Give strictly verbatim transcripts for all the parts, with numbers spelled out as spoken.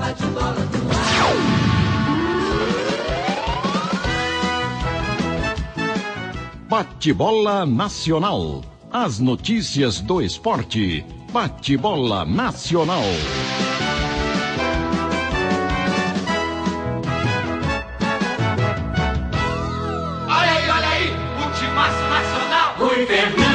bate-bola no ar. Bate-bola Nacional. As notícias do esporte. Bate-bola Nacional. Olha aí, olha aí, o timaço nacional. Rui Fernando.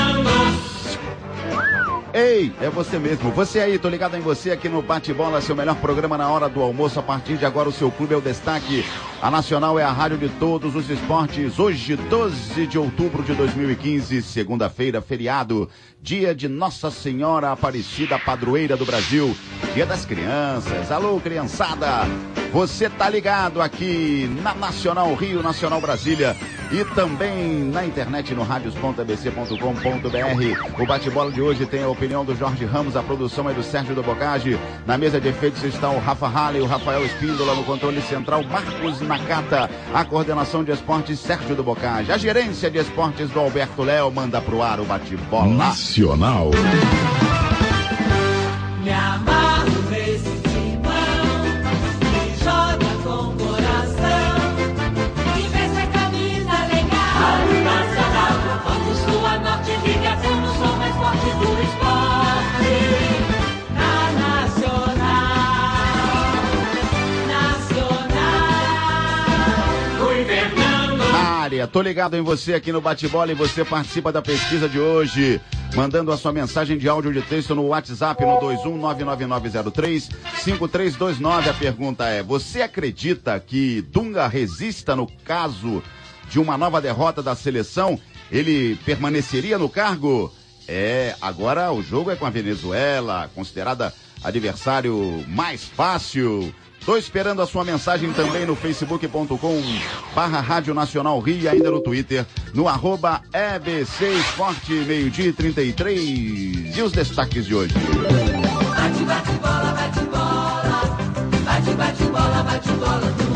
Ei, é você mesmo. Você aí, tô ligado em você aqui no Bate-Bola, seu melhor programa na hora do almoço. A partir de agora o seu clube é o destaque. A Nacional é a rádio de todos os esportes. Hoje, doze de outubro de dois mil e quinze, segunda-feira, feriado. Dia de Nossa Senhora Aparecida, padroeira do Brasil. Dia das crianças. Alô, criançada. Você tá ligado aqui na Nacional Rio, Nacional Brasília e também na internet no radios ponto a b c ponto com ponto b r. O bate-bola de hoje tem a opinião do Jorge Ramos, a produção é do Sérgio do Bocage. Na mesa de efeitos está o Rafa Halley, o Rafael Espíndola, no controle central Marcos Nakata, a coordenação de esportes Sérgio do Bocage, a gerência de esportes do Alberto Léo. Manda pro ar o bate-bola Nacional. Me amarro nesse timão, me joga com coração, e vê se a camisa legal. Rádio Nacional, vamos sua norte, ligação no som mais forte do esporte. Na Nacional, Nacional, Rui Fernando. na área. Tô ligado em você aqui no bate-bola e você participa da pesquisa de hoje, mandando a sua mensagem de áudio ou de texto no WhatsApp no dois um nove nove nove zero três cinco três dois nove. A pergunta é: você acredita que Dunga resista no caso de uma nova derrota da seleção? Ele permaneceria no cargo? É, agora o jogo é com a Venezuela, considerada adversário mais fácil. Tô esperando a sua mensagem também no facebook ponto com barra Rádio Nacional Rio e ainda no Twitter, no arroba E B C Esporte, meio-dia e trinta e três. E os destaques de hoje? Bate, bate, bola, bate, bola. Bate, bate, bola, bate, bola no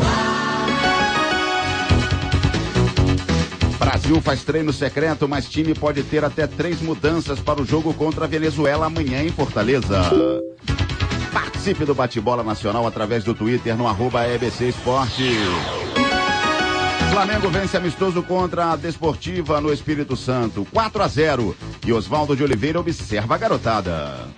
ar. Brasil faz treino secreto, mas time pode ter até três mudanças para o jogo contra a Venezuela amanhã em Fortaleza. Participe do Bate-Bola Nacional através do Twitter no arroba E B C Esporte. Flamengo vence amistoso contra a Desportiva no Espírito Santo, quatro a zero. E Oswaldo de Oliveira observa a garotada.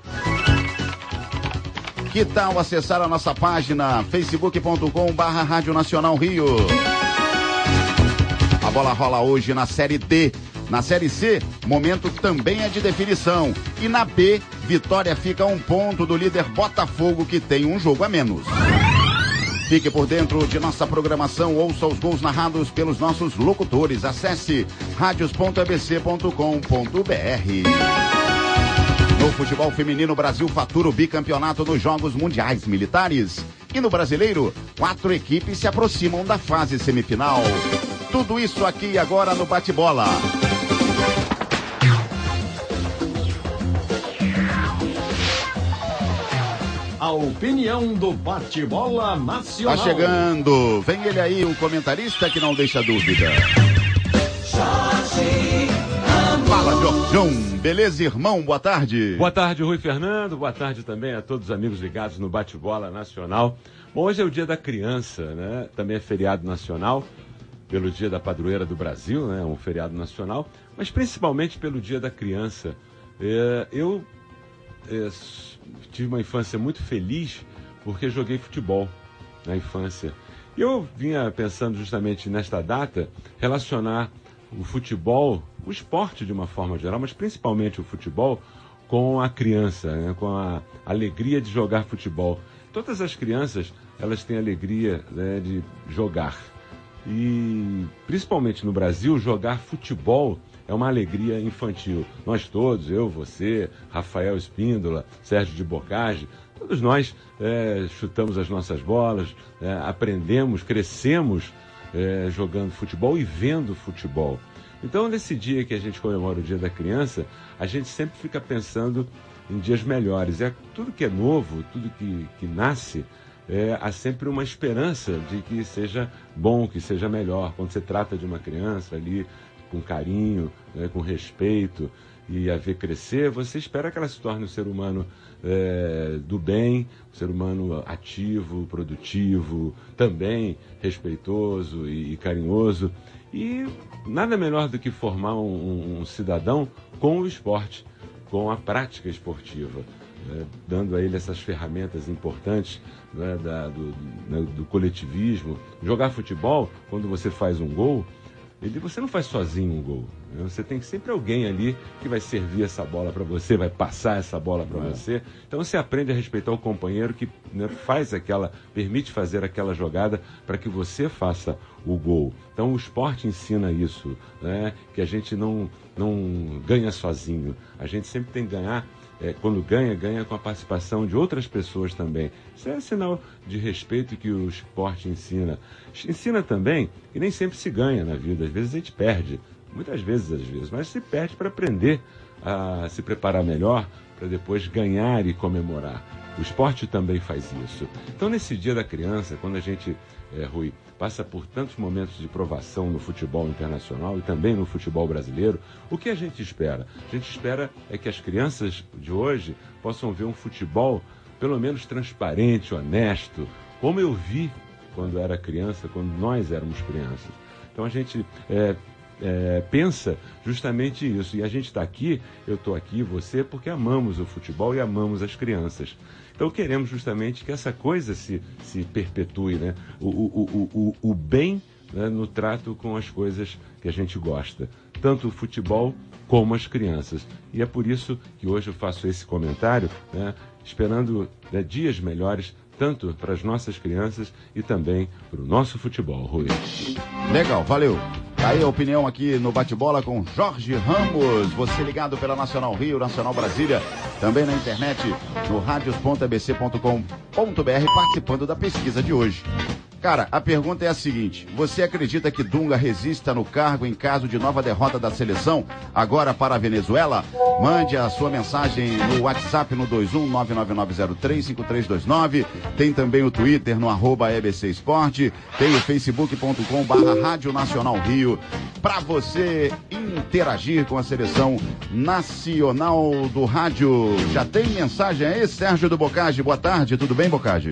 Que tal acessar a nossa página facebook ponto com barra Rádio Nacional Rio? A bola rola hoje na Série D. Na Série C, momento também é de definição. E na B, Vitória fica a um ponto do líder Botafogo, que tem um jogo a menos. Fique por dentro de nossa programação, ouça os gols narrados pelos nossos locutores. Acesse radios ponto a b c ponto com ponto b r. No futebol feminino, o Brasil fatura o bicampeonato nos Jogos Mundiais Militares. E no Brasileiro, quatro equipes se aproximam da fase semifinal. Tudo isso aqui agora no Bate-Bola. A opinião do Bate-Bola Nacional. Tá chegando, vem ele aí, um comentarista que não deixa dúvida. Fala, Jorjão. Beleza, irmão? Boa tarde. Boa tarde, Rui Fernando. Boa tarde também a todos os amigos ligados no Bate-Bola Nacional. Bom, hoje é o dia da criança, né? Também é feriado nacional, pelo dia da padroeira do Brasil, né? Um feriado nacional, mas principalmente pelo dia da criança. É, eu é, tive uma infância muito feliz porque joguei futebol na infância. E eu vinha pensando justamente nesta data, relacionar o futebol, o esporte de uma forma geral, mas principalmente o futebol, com a criança, né? Com a alegria de jogar futebol. Todas as crianças, elas têm alegria, né, de jogar. E, principalmente no Brasil, jogar futebol é uma alegria infantil. Nós todos, eu, você, Rafael Espíndola, Sérgio de Bocage, todos nós é, chutamos as nossas bolas, é, aprendemos, crescemos é, jogando futebol e vendo futebol. Então, nesse dia que a gente comemora o Dia da Criança, a gente sempre fica pensando em dias melhores. É tudo que é novo, tudo que, que nasce, é, há sempre uma esperança de que seja bom, que seja melhor. Quando você trata de uma criança ali com carinho, né, com respeito. e a ver crescer, você espera que ela se torne um ser humano é, do bem, um ser humano ativo, produtivo, também respeitoso e, e carinhoso. E nada melhor do que formar um, um cidadão com o esporte, com a prática esportiva, né, dando a ele essas ferramentas importantes, né, da, do, né, do coletivismo. Jogar futebol, quando você faz um gol, ele, você não faz sozinho um gol, né? Você tem sempre alguém ali que vai servir essa bola para você, vai passar essa bola para é. você. Então você aprende a respeitar o companheiro que, né, faz aquela, permite fazer aquela jogada para que você faça o gol. Então o esporte ensina isso, né? Que a gente não, não ganha sozinho, a gente sempre tem que ganhar. É, quando ganha, ganha com a participação de outras pessoas também. Isso é sinal de respeito que o esporte ensina. Ensina também que nem sempre se ganha na vida. Às vezes a gente perde. Muitas vezes, às vezes. Mas se perde para aprender a se preparar melhor, para depois ganhar e comemorar. O esporte também faz isso. Então, nesse Dia da Criança, quando a gente, é, Rui, passa por tantos momentos de provação no futebol internacional e também no futebol brasileiro, o que a gente espera? A gente espera é que as crianças de hoje possam ver um futebol pelo menos transparente, honesto, como eu vi quando era criança, quando nós éramos crianças. Então a gente é, é, pensa justamente isso. E a gente está aqui, eu estou aqui, você, porque amamos o futebol e amamos as crianças. Então queremos justamente que essa coisa se, se perpetue, né? O, o, o, o, o bem, né, no trato com as coisas que a gente gosta, tanto o futebol como as crianças. E é por isso que hoje eu faço esse comentário, né, esperando, né, dias melhores, tanto para as nossas crianças e também para o nosso futebol, Rui. Legal, valeu. Aí a opinião aqui no Bate-Bola com Jorge Ramos. Você ligado pela Nacional Rio, Nacional Brasília, também na internet, no radios ponto a b c ponto com ponto b r, participando da pesquisa de hoje. Cara, a pergunta é a seguinte: você acredita que Dunga resista no cargo em caso de nova derrota da seleção, agora para a Venezuela? Mande a sua mensagem no WhatsApp no dois um nove nove nove zero três cinco três dois nove. Tem também o Twitter no arroba E B C Esporte. Tem o facebook ponto com barra Rádio Nacional Rio, para você interagir com a seleção nacional do rádio. Já tem mensagem aí, Sérgio do Bocage? Boa tarde, tudo bem, Bocage?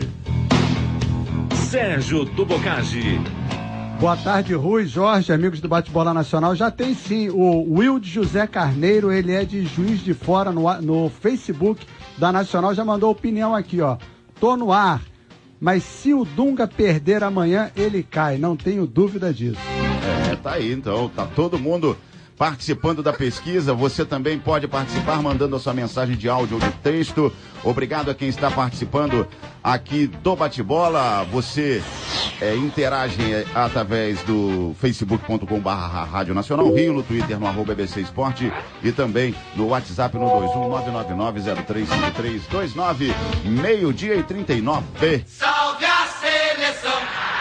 Sérgio do Bocage. Boa tarde, Rui, Jorge, amigos do Bate-Bola Nacional. Já tem sim, o Wilde José Carneiro, ele é de Juiz de Fora, no, no Facebook da Nacional, já mandou opinião aqui, ó. Tô no ar, mas se o Dunga perder amanhã, ele cai, não tenho dúvida disso. É, tá aí então, tá todo mundo participando da pesquisa. Você também pode participar mandando a sua mensagem de áudio ou de texto. Obrigado a quem está participando aqui do Bate-Bola. Você é, interage através do facebook ponto com barra Rádio Nacional Rio, no Twitter no arroba E B C Esporte e também no WhatsApp no dois um nove nove nove zero três cinco três dois nove, meio-dia e trinta e nove. Salve a seleção!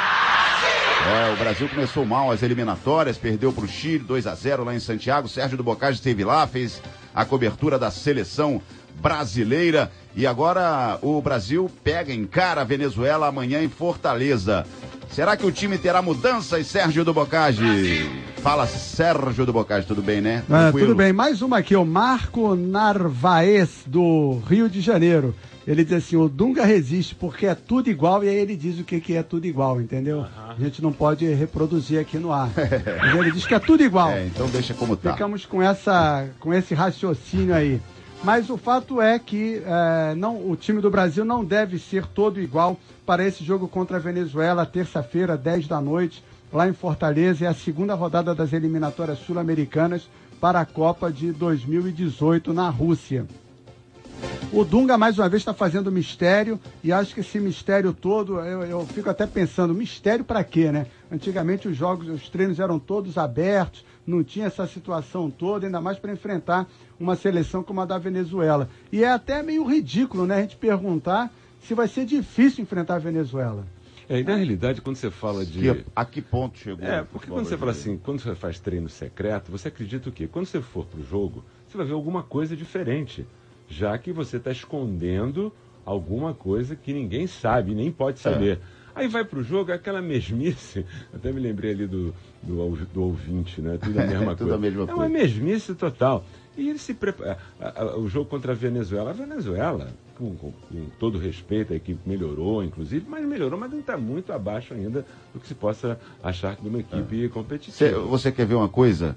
É, o Brasil começou mal as eliminatórias, perdeu para o Chile dois a zero lá em Santiago. Sérgio do Bocage esteve lá, fez a cobertura da seleção brasileira e agora o Brasil pega em cara a Venezuela amanhã em Fortaleza. Será que o time terá mudanças, Sérgio do Bocage? Fala, Sérgio do Bocage, tudo bem, né? É, tudo bem, mais uma aqui, o Marco Narvaez, do Rio de Janeiro. Ele diz assim, o Dunga resiste porque é tudo igual, e aí ele diz o que, que é tudo igual, entendeu? Uhum. A gente não pode reproduzir aqui no ar. Mas ele diz que é tudo igual. É, então deixa como tá. Ficamos com, essa, com esse raciocínio aí. Mas o fato é que é, não, o time do Brasil não deve ser todo igual para esse jogo contra a Venezuela, terça-feira, dez da noite, lá em Fortaleza. É a segunda rodada das eliminatórias sul-americanas para a Copa de dois mil e dezoito na Rússia. O Dunga, mais uma vez, está fazendo mistério, e acho que esse mistério todo, eu, eu fico até pensando, mistério para quê, né? Antigamente os jogos, os treinos eram todos abertos, não tinha essa situação toda, ainda mais para enfrentar uma seleção como a da Venezuela. E é até meio ridículo, né, a gente perguntar se vai ser difícil enfrentar a Venezuela. É, e na realidade, quando você fala de... Que, a que ponto chegou? É, porque quando você fala assim, quando você faz treino secreto, você acredita o quê? Quando você for pro jogo, você vai ver alguma coisa diferente, já que você está escondendo alguma coisa que ninguém sabe, nem pode saber. É. Aí vai pro jogo, é aquela mesmice, até me lembrei ali do, do, do ouvinte, né? Tudo a mesma Tudo coisa. a mesma é coisa. uma mesmice total. E ele se prepara. O jogo contra a Venezuela, a Venezuela, com, com, com todo respeito, a equipe melhorou, inclusive, mas melhorou, mas não está muito abaixo ainda do que se possa achar de uma equipe competitiva. Você, você quer ver uma coisa?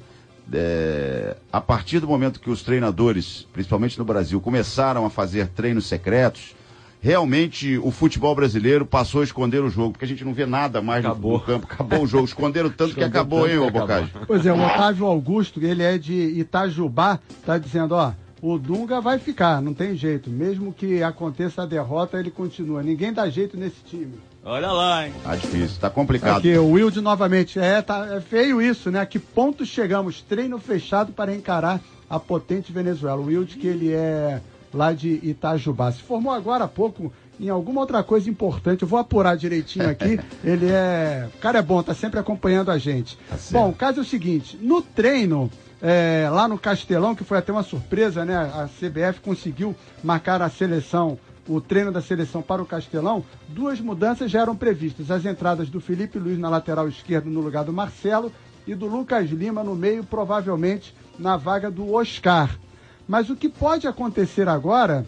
É, a partir do momento que os treinadores, principalmente no Brasil, começaram a fazer treinos secretos, realmente o futebol brasileiro passou a esconder o jogo, porque a gente não vê nada mais acabou. no campo. Acabou o jogo, esconderam tanto que acabou, hein, ô Bocage? Pois é, o Otávio Augusto, ele é de Itajubá, tá dizendo, ó, o Dunga vai ficar, não tem jeito. Mesmo que aconteça a derrota, ele continua. Ninguém dá jeito nesse time. Olha lá, hein? Tá difícil, tá complicado. Aqui, o Wilde novamente. É, tá, é feio isso, né? A que ponto chegamos? Treino fechado para encarar a potente Venezuela. O Wilde, que ele é lá de Itajubá. Se formou agora há pouco em alguma outra coisa importante. Eu vou apurar direitinho aqui. Ele é... O cara é bom, tá sempre acompanhando a gente. Tá bom, o caso é o seguinte. No treino... É, lá no Castelão, que foi até uma surpresa, né? A C B F conseguiu marcar a seleção, o treino da seleção para o Castelão. Duas mudanças já eram previstas. As entradas do Felipe Luiz na lateral esquerda no lugar do Marcelo e do Lucas Lima no meio, provavelmente na vaga do Oscar. Mas o que pode acontecer agora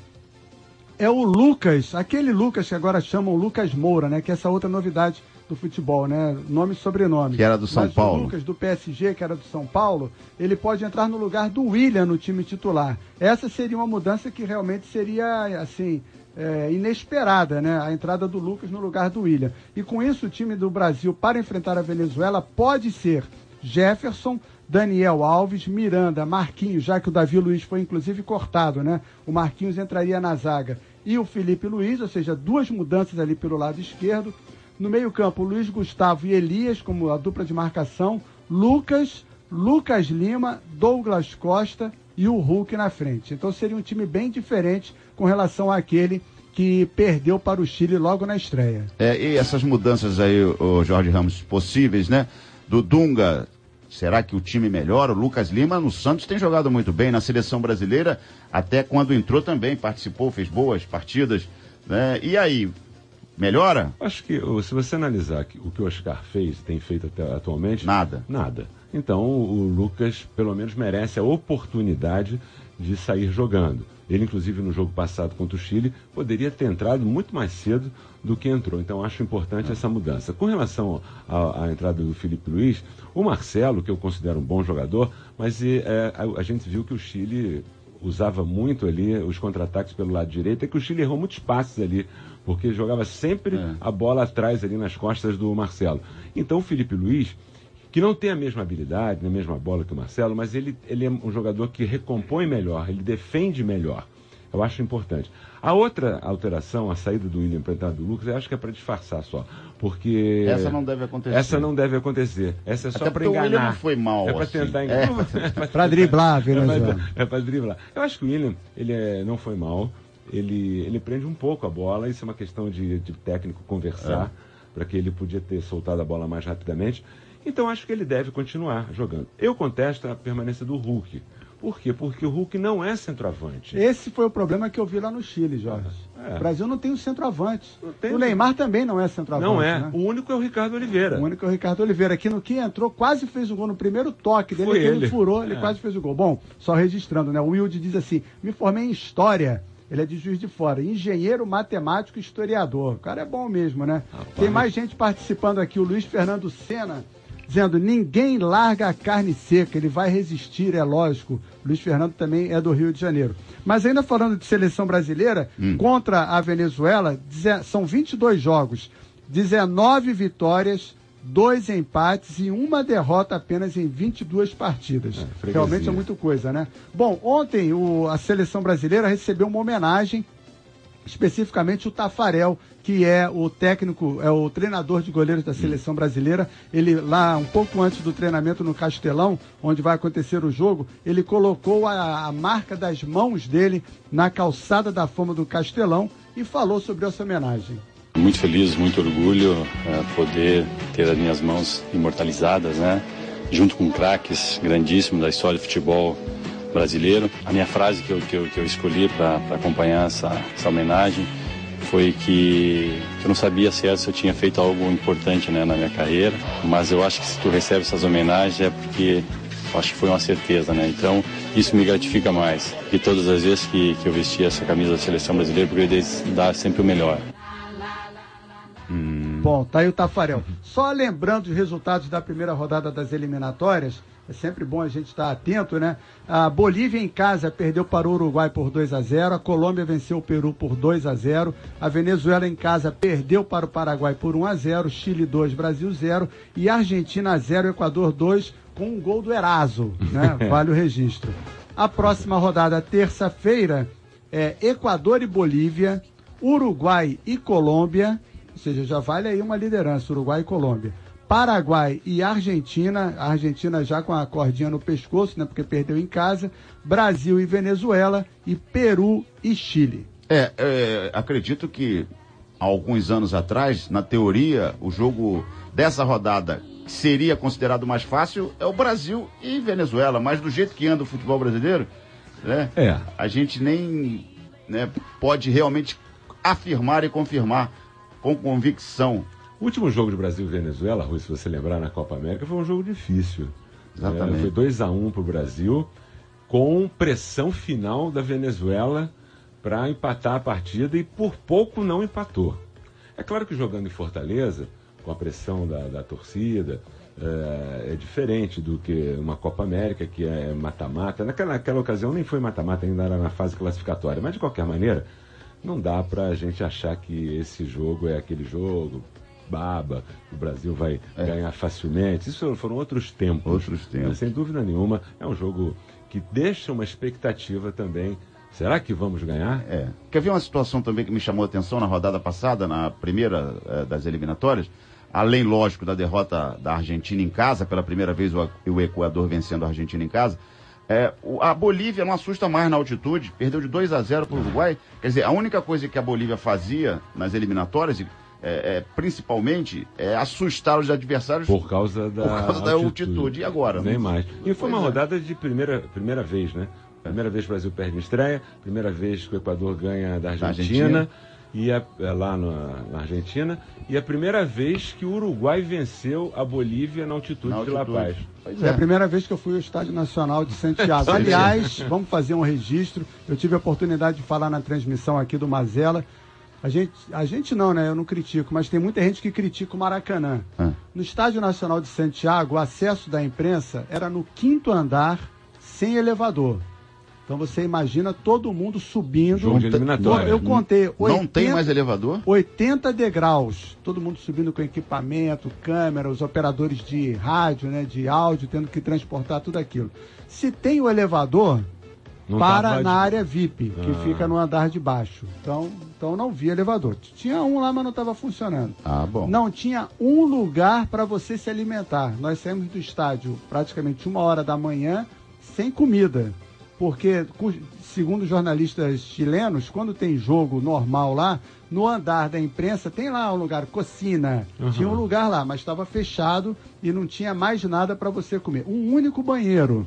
é o Lucas, aquele Lucas que agora chamam Lucas Moura, né? Que é essa outra novidade do futebol, né? Nome e sobrenome. Que era do São Mas Paulo. O Lucas do P S G, que era do São Paulo, ele pode entrar no lugar do William no time titular. Essa seria uma mudança que realmente seria, assim, é, inesperada, né? A entrada do Lucas no lugar do William. E com isso, o time do Brasil, para enfrentar a Venezuela, pode ser Jefferson, Daniel Alves, Miranda, Marquinhos, já que o Davi Luiz foi inclusive cortado, né? O Marquinhos entraria na zaga. E o Felipe Luiz, ou seja, duas mudanças ali pelo lado esquerdo. No meio-campo, Luiz Gustavo e Elias, como a dupla de marcação. Lucas, Lucas Lima, Douglas Costa e o Hulk na frente. Então seria um time bem diferente com relação àquele que perdeu para o Chile logo na estreia. É, e essas mudanças aí, o Jorge Ramos, possíveis, né? Do Dunga, será que o time melhora? O Lucas Lima no Santos tem jogado muito bem. Na seleção brasileira, até quando entrou também, participou, fez boas partidas, né? E aí... melhora? Acho que se você analisar o que o Oscar fez, tem feito até atualmente... Nada. Nada. Então o Lucas pelo menos merece a oportunidade de sair jogando. Ele, inclusive, no jogo passado contra o Chile, poderia ter entrado muito mais cedo do que entrou. Então acho importante é. essa mudança. Com relação à, à entrada do Felipe Luiz, o Marcelo, que eu considero um bom jogador, mas é, a, a gente viu que o Chile usava muito ali os contra-ataques pelo lado direito, é que o Chile errou muitos passes ali, porque jogava sempre é. a bola atrás ali nas costas do Marcelo. Então o Felipe Luiz, que não tem a mesma habilidade, a mesma bola que o Marcelo, mas ele, ele é um jogador que recompõe melhor, ele defende melhor. Eu acho importante. A outra alteração, a saída do William para a entrada do Lucas, eu acho que é para disfarçar só, porque... Essa não deve acontecer. Essa não deve acontecer. Essa é só para enganar. O William não foi mal, É para assim. tentar enganar. É. Para driblar, Venezuela. É para driblar. Eu acho que o William, ele é, não foi mal. Ele, ele prende um pouco a bola, isso é uma questão de, de técnico conversar, é. para que ele podia ter soltado a bola mais rapidamente. Então acho que ele deve continuar jogando. Eu contesto a permanência do Hulk. Por quê? Porque o Hulk não é centroavante. Esse foi o problema que eu vi lá no Chile, Jorge. É. O Brasil não tem um centroavante. Tem... O Neymar também não é centroavante. Não é. Né? O único é o Ricardo Oliveira. O único é o Ricardo Oliveira. Que no que entrou, quase fez o gol no primeiro toque dele. Foi que ele. ele furou, ele é. quase fez o gol. Bom, só registrando, né? O Wilde diz assim, me formei em História. Ele é de Juiz de Fora. Engenheiro, matemático e historiador. O cara é bom mesmo, né? Rapaz. Tem mais gente participando aqui. O Luiz Fernando Sena, dizendo, ninguém larga a carne seca, ele vai resistir, é lógico. Luiz Fernando também é do Rio de Janeiro. Mas ainda falando de seleção brasileira, hum. contra a Venezuela, são vinte e dois jogos, dezenove vitórias, dois empates e uma derrota apenas em vinte e duas partidas. É, realmente é muita coisa, né? Bom, ontem o, a seleção brasileira recebeu uma homenagem, especificamente o Tafarel, que é o técnico, é o treinador de goleiros da seleção brasileira. Ele lá, um pouco antes do treinamento no Castelão, onde vai acontecer o jogo, ele colocou a, a marca das mãos dele na calçada da fama do Castelão e falou sobre essa homenagem. Muito feliz, muito orgulho é, poder ter as minhas mãos imortalizadas, né? Junto com craques grandíssimos da história do futebol brasileiro. A minha frase que eu, que eu, que eu escolhi para acompanhar essa, essa homenagem foi que, que eu não sabia se eu tinha feito algo importante, né, na minha carreira, mas eu acho que se tu recebe essas homenagens é porque acho que foi uma certeza, né? Então, isso me gratifica mais. E todas as vezes que, que eu vesti essa camisa da seleção brasileira, procurei dar sempre o melhor. Hum. Bom, tá aí o Tafarel. Só lembrando os resultados da primeira rodada das eliminatórias, é sempre bom a gente estar atento, né? A Bolívia em casa perdeu para o Uruguai por dois a zero, a Colômbia venceu o Peru por dois a zero, a Venezuela em casa perdeu para o Paraguai por um a zero, Chile dois, Brasil zero e Argentina zero, Equador dois, com um gol do Eraso, né? Vale o registro. A próxima rodada, terça-feira, é Equador e Bolívia, Uruguai e Colômbia, ou seja, já vale aí uma liderança, Uruguai e Colômbia. Paraguai e Argentina, a Argentina já com a cordinha no pescoço, né, porque perdeu em casa, Brasil e Venezuela e Peru e Chile. É, é, acredito que há alguns anos atrás, na teoria, o jogo dessa rodada que seria considerado mais fácil é o Brasil e Venezuela, mas do jeito que anda o futebol brasileiro, né, é. a gente nem, né, pode realmente afirmar e confirmar com convicção. O último jogo de Brasil e Venezuela, Rui, se você lembrar, na Copa América, foi um jogo difícil. Exatamente. É, foi dois a um para o Brasil, com pressão final da Venezuela para empatar a partida e por pouco não empatou. É claro que jogando em Fortaleza, com a pressão da, da torcida, é, é diferente do que uma Copa América, que é mata-mata. Naquela, naquela ocasião nem foi mata-mata, ainda era na fase classificatória. Mas, de qualquer maneira, não dá para a gente achar que esse jogo é aquele jogo baba, o Brasil vai é. ganhar facilmente. Isso foram outros tempos. Outros tempos. Mas, sem dúvida nenhuma, é um jogo que deixa uma expectativa também. Será que vamos ganhar? É. Quer ver uma situação também que me chamou a atenção na rodada passada, na primeira eh, das eliminatórias? Além, lógico, da derrota da Argentina em casa, pela primeira vez o, o Equador vencendo a Argentina em casa, é, o, a Bolívia não assusta mais na altitude, perdeu de dois a zero para o Uruguai. Quer dizer, a única coisa que a Bolívia fazia nas eliminatórias, é, é, principalmente, é assustar os adversários por causa da, por causa da altitude. altitude. E agora? Nem mais. E foi uma é. rodada de primeira, primeira vez, né? Primeira vez que o Brasil perde em estreia, primeira vez que o Equador ganha da Argentina, Argentina. E a, é, lá na, na Argentina, e a primeira vez que o Uruguai venceu a Bolívia na altitude, na altitude. de La Paz. Pois é. É a primeira vez que eu fui ao Estádio Nacional de Santiago. Aliás, vamos fazer um registro. Eu tive a oportunidade de falar na transmissão aqui do Mazela. A gente, a gente não, né? Eu não critico, mas tem muita gente que critica o Maracanã. Ah. No Estádio Nacional de Santiago, o acesso da imprensa era no quinto andar, sem elevador. Então você imagina todo mundo subindo. Jogo de eliminatória. Eu contei. oitenta, não tem mais elevador? oitenta degraus. Todo mundo subindo com equipamento, câmera, os operadores de rádio, né, de áudio, tendo que transportar tudo aquilo. Se tem o elevador, não para na de... área V I P, ah. que fica no andar de baixo. Então, então não vi elevador. Tinha um lá, mas não estava funcionando. Ah, bom. Não tinha um lugar para você se alimentar. Nós saímos do estádio praticamente uma hora da manhã sem comida. Porque, segundo jornalistas chilenos, quando tem jogo normal lá, no andar da imprensa tem lá um lugar, cocina, uhum. tinha um lugar lá, mas estava fechado e não tinha mais nada para você comer. Um único banheiro.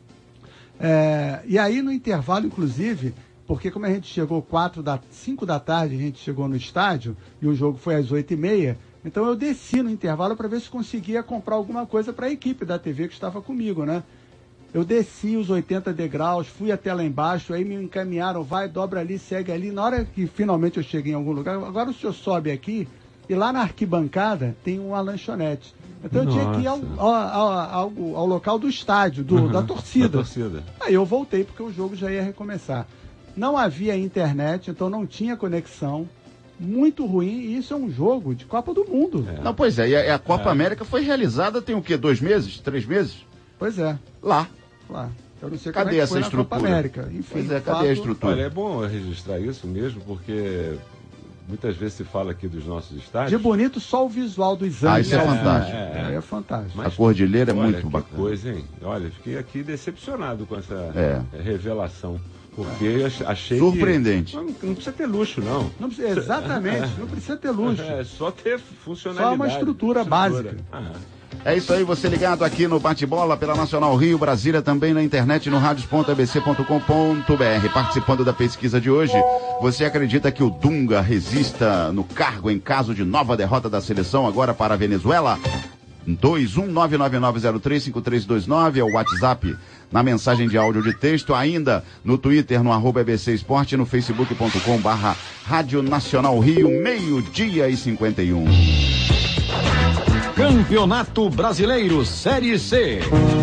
É, e aí, no intervalo, inclusive, porque como a gente chegou quatro da, cinco da tarde, a gente chegou no estádio e o jogo foi às oito e meia, então eu desci no intervalo para ver se conseguia comprar alguma coisa para a equipe da T V que estava comigo, né? Eu desci os oitenta degraus, fui até lá embaixo, aí me encaminharam, vai, dobra ali, segue ali. Na hora que finalmente eu cheguei em algum lugar, agora o senhor sobe aqui e lá na arquibancada tem uma lanchonete. Então Nossa. eu tinha que ir ao, ao, ao, ao local do estádio, do, uhum, da, torcida. da torcida. Aí eu voltei porque o jogo já ia recomeçar. Não havia internet, então não tinha conexão. Muito ruim, e isso é um jogo de Copa do Mundo. É. Não, pois é, e a, a Copa é. América foi realizada tem o quê? Dois meses? Três meses? Pois é. Lá. Lá. Eu não sei cadê como é que essa foi estrutura? Na Copa América. Enfim, pois é, cadê fato... a estrutura? Olha, é bom registrar isso mesmo, porque muitas vezes se fala aqui dos nossos estádios. De bonito, só o visual do exame. Ah, isso é, é fantástico. É, é, é fantástico. Mas, a Cordilheira é olha, muito que bacana. coisa, hein? Olha, fiquei aqui decepcionado com essa é. revelação. Porque eu achei surpreendente. Que não, não precisa ter luxo, não. não precisa, exatamente, não precisa ter luxo. É só ter funcionalidade. Só uma estrutura, estrutura. básica. Ah. É isso aí, você ligado aqui no Bate-Bola pela Nacional Rio, Brasília, também na internet no radios ponto a b c ponto com ponto b r. Participando da pesquisa de hoje, você acredita que o Dunga resista no cargo em caso de nova derrota da seleção agora para a Venezuela? dois um nove nove nove zero três cinco três dois nove é o WhatsApp na mensagem de áudio de texto, ainda no Twitter, no arroba E B C Esporte, no facebook ponto com barra Rádio Nacional Rio, meio-dia e cinquenta e um. Campeonato Brasileiro Série C.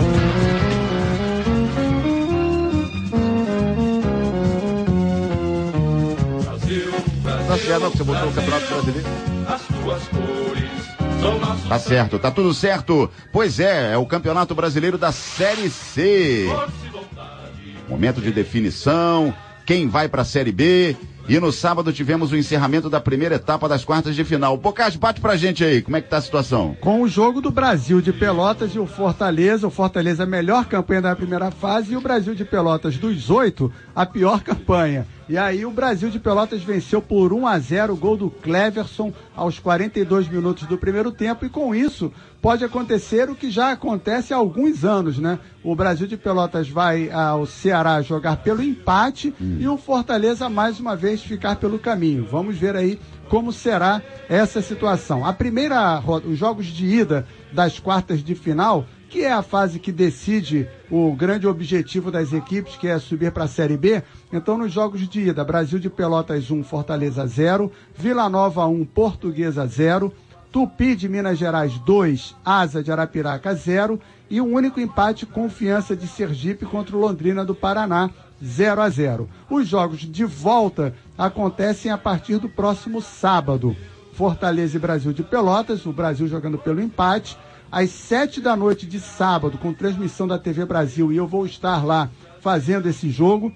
Tá certo que você botou o Campeonato Brasileiro? As tuas cores são nossos. Tá certo, tá tudo certo. Pois é, é o Campeonato Brasileiro da Série C. Momento de definição, quem vai pra Série B. E no sábado tivemos o encerramento da primeira etapa das quartas de final. Bocage, bate pra gente aí, como é que tá a situação? Com o jogo do Brasil de Pelotas e o Fortaleza, o Fortaleza a melhor campanha da primeira fase e o Brasil de Pelotas dos oito, a pior campanha. E aí o Brasil de Pelotas venceu por um a zero, o gol do Cleverson aos quarenta e dois minutos do primeiro tempo, e com isso pode acontecer o que já acontece há alguns anos, né? O Brasil de Pelotas vai ao Ceará jogar pelo empate hum. e o Fortaleza mais uma vez ficar pelo caminho. Vamos ver aí como será essa situação. A primeira, os jogos de ida das quartas de final, que é a fase que decide o grande objetivo das equipes, que é subir para a Série B. Então, nos jogos de ida, Brasil de Pelotas um, Fortaleza zero, Vila Nova um, Portuguesa zero, Tupi de Minas Gerais dois, Asa de Arapiraca zero, e um único empate, Confiança de Sergipe contra o Londrina do Paraná, zero a zero. Os jogos de volta acontecem a partir do próximo sábado. Fortaleza e Brasil de Pelotas, o Brasil jogando pelo empate, às sete da noite de sábado, com transmissão da T V Brasil, e eu vou estar lá fazendo esse jogo.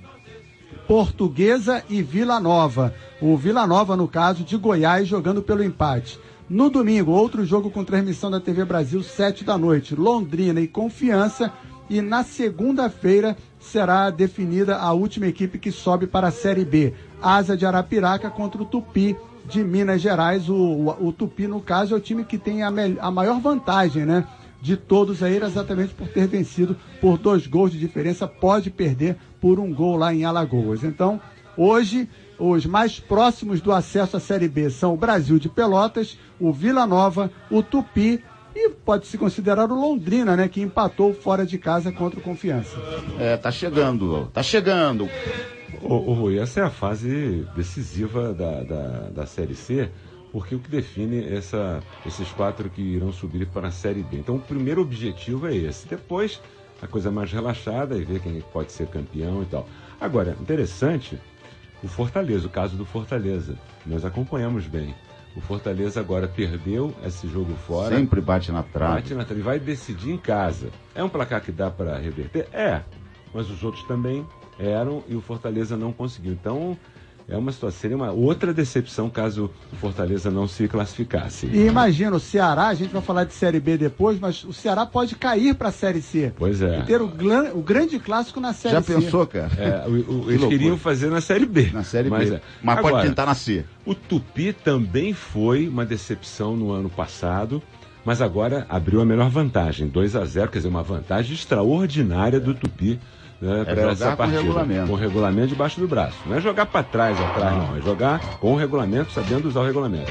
Portuguesa e Vila Nova. O Vila Nova, no caso, de Goiás, jogando pelo empate. No domingo, outro jogo com transmissão da T V Brasil, sete da noite, Londrina e Confiança. E na segunda-feira será definida a última equipe que sobe para a Série B. Asa de Arapiraca contra o Tupi de Minas Gerais. O, o, o Tupi, no caso, é o time que tem a, me, a maior vantagem, né, de todos aí, exatamente por ter vencido por dois gols de diferença. Pode perder por um gol lá em Alagoas. Então, hoje, os mais próximos do acesso à Série B são o Brasil de Pelotas, o Vila Nova, o Tupi e pode-se considerar o Londrina, né, que empatou fora de casa contra o Confiança. É, tá chegando, tá chegando. Ô, ô Rui, essa é a fase decisiva da, da, da Série C, porque o que define essa, esses quatro que irão subir para a Série B. Então, o primeiro objetivo é esse. Depois, a coisa mais relaxada e ver quem pode ser campeão e tal. Agora, interessante, o Fortaleza, o caso do Fortaleza. Nós acompanhamos bem. O Fortaleza agora perdeu esse jogo fora. Sempre bate na trave. Bate na trave. Vai decidir em casa. É um placar que dá para reverter? É. Mas os outros também eram e o Fortaleza não conseguiu. Então, é uma situação, seria uma outra decepção caso o Fortaleza não se classificasse. E imagina, o Ceará, a gente vai falar de Série B depois, mas o Ceará pode cair para a Série C. Pois é. E ter o, glan, o grande clássico na Série Já C. Já pensou, cara? É, o, o, eles queriam fazer na Série B. Na Série mas, B. Mas agora, pode tentar na C. O Tupi também foi uma decepção no ano passado, mas agora abriu a melhor vantagem, dois a zero, quer dizer, uma vantagem extraordinária do Tupi. Né, é para jogar essa com partida, regulamento. Com o regulamento debaixo do braço. Não é jogar para trás, atrás, não. É jogar com o regulamento, sabendo usar o regulamento.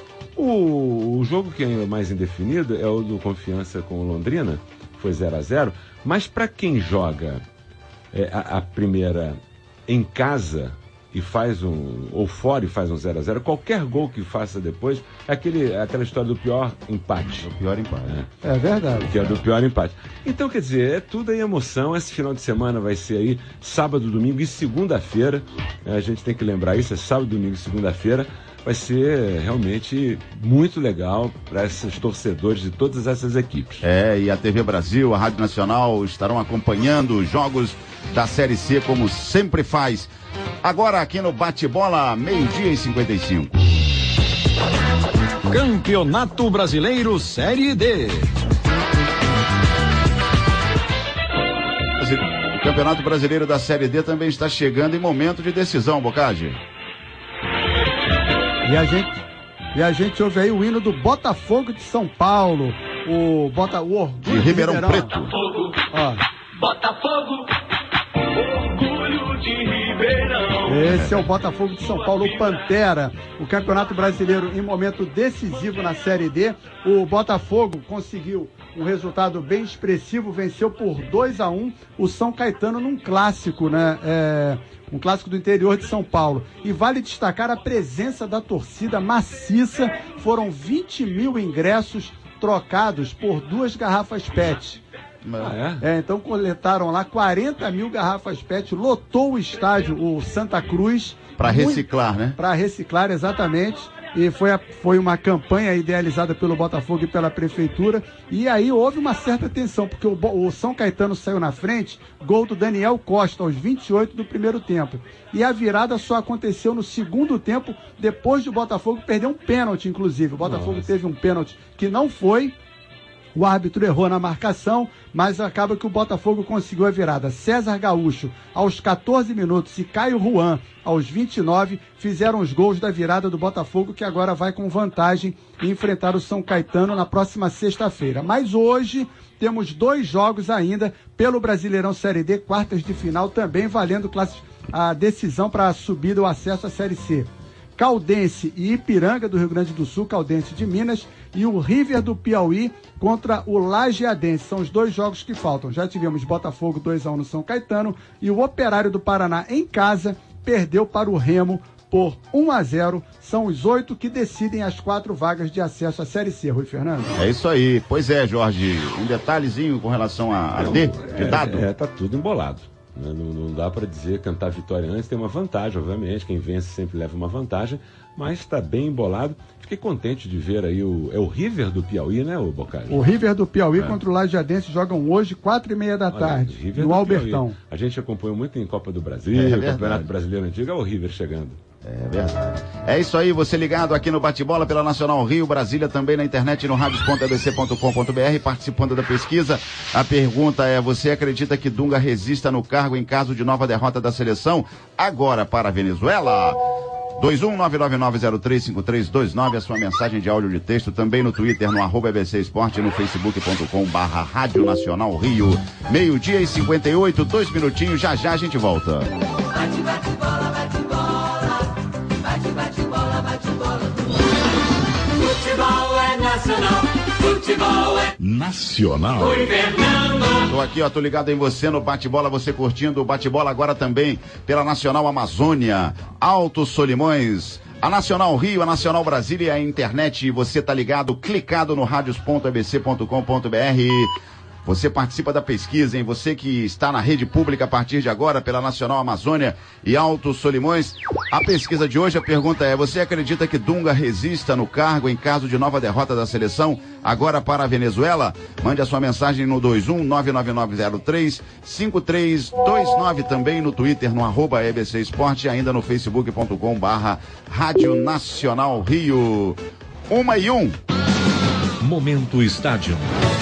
O, o jogo que é mais indefinido é o do Confiança com o Londrina, foi zero a zero. Mas para quem joga é, a, a primeira em casa e faz um, ou fora e faz um zero a zero, qualquer gol que faça depois é aquele, aquela história do pior empate. O pior empate. É, é verdade. Que é do pior empate. Então, quer dizer, é tudo aí emoção. Esse final de semana vai ser aí sábado, domingo e segunda-feira. A gente tem que lembrar isso, é sábado, domingo e segunda-feira. Vai ser realmente muito legal para esses torcedores de todas essas equipes. É, e a T V Brasil, a Rádio Nacional estarão acompanhando os jogos da Série C como sempre faz. Agora aqui no Bate-Bola, meio-dia e cinquenta e cinco. Campeonato Brasileiro Série D. O Campeonato Brasileiro da Série D também está chegando em momento de decisão, Bocage. E a gente, e a gente ouve aí o hino do Botafogo de São Paulo, o, Bota, o orgulho de Ribeirão, de Ribeirão Preto. Botafogo, Ó. Botafogo, orgulho de Ribeirão Esse é o Botafogo de São Paulo, o Pantera. O Campeonato Brasileiro em momento decisivo na Série D. O Botafogo conseguiu um resultado bem expressivo, venceu por dois a um o São Caetano num clássico, né? É, um clássico do interior de São Paulo. E vale destacar a presença da torcida maciça. Foram vinte mil ingressos trocados por duas garrafas P E T. Ah, é? É, então coletaram lá quarenta mil garrafas P E T, lotou o estádio, o Santa Cruz. Para reciclar, né? Para reciclar, exatamente. E foi, a, foi uma campanha idealizada pelo Botafogo e pela Prefeitura. E aí houve uma certa tensão, porque o, o São Caetano saiu na frente, gol do Daniel Costa, aos vinte e oito do primeiro tempo. E a virada só aconteceu no segundo tempo, depois de o Botafogo perder um pênalti, inclusive. O Botafogo Nossa. teve um pênalti que não foi. O árbitro errou na marcação, mas acaba que o Botafogo conseguiu a virada. César Gaúcho, aos catorze minutos, e Caio Juan, aos vinte e nove, fizeram os gols da virada do Botafogo, que agora vai com vantagem em enfrentar o São Caetano na próxima sexta-feira. Mas hoje temos dois jogos ainda pelo Brasileirão Série D, quartas de final, também valendo a decisão para a subida ou acesso à Série C. Caldense e Ipiranga do Rio Grande do Sul, Caldense de Minas, e o River do Piauí contra o Lajeadense. São os dois jogos que faltam. Já tivemos Botafogo dois a um no São Caetano e o Operário do Paraná em casa perdeu para o Remo por um a zero. São os oito que decidem as quatro vagas de acesso à Série C, Rui Fernando. É isso aí. Pois é, Jorge, um detalhezinho com relação a, a D, de dado. É, é, tá tudo embolado. Não, não dá para dizer cantar vitória antes, tem uma vantagem, obviamente, quem vence sempre leva uma vantagem, mas está bem embolado. Fiquei contente de ver aí o... É o River do Piauí, né, o Bocage? O River do Piauí é. contra o Lajeadense jogam hoje, quatro e meia da Olha, tarde, River no Albertão. Piauí. A gente acompanhou muito em Copa do Brasil, é, é Campeonato Brasileiro Antigo, é o River chegando. É verdade. É isso aí, você ligado aqui no Bate-Bola pela Nacional Rio, Brasília, também na internet no radios ponto a b c ponto com ponto b r, participando da pesquisa. A pergunta é, você acredita que Dunga resista no cargo em caso de nova derrota da seleção? Agora para a Venezuela. dois um nove nove nove zero três cinco três dois nove, a sua mensagem de áudio de texto, também no Twitter, no arroba B C Esporte, no facebook ponto com barra Rádio Nacional Rio. Meio-dia e cinquenta e oito, dois minutinhos, já já a gente volta. Bate, bate, bola, bate, bola. Bate, bate, bola, bate, bola. Futebol é nacional. Futebol é nacional. Oi, Fernando. Tô aqui, ó, tô ligado em você no Bate-Bola, você curtindo o Bate-Bola agora também pela Nacional Amazônia, Alto Solimões, a Nacional Rio, a Nacional Brasília e a internet. Você tá ligado, clicado no radios ponto a b c ponto com ponto b r. Você participa da pesquisa, hein? Você que está na rede pública a partir de agora pela Nacional Amazônia e Alto Solimões. A pesquisa de hoje, a pergunta é, você acredita que Dunga resista no cargo em caso de nova derrota da seleção agora para a Venezuela? Mande a sua mensagem no dois um nove nove nove zero três cinco três dois nove, também no Twitter, no arroba E B C Esporte, e ainda no facebook ponto com barra Rádio Nacional Rio. Uma e um. Momento Estádio.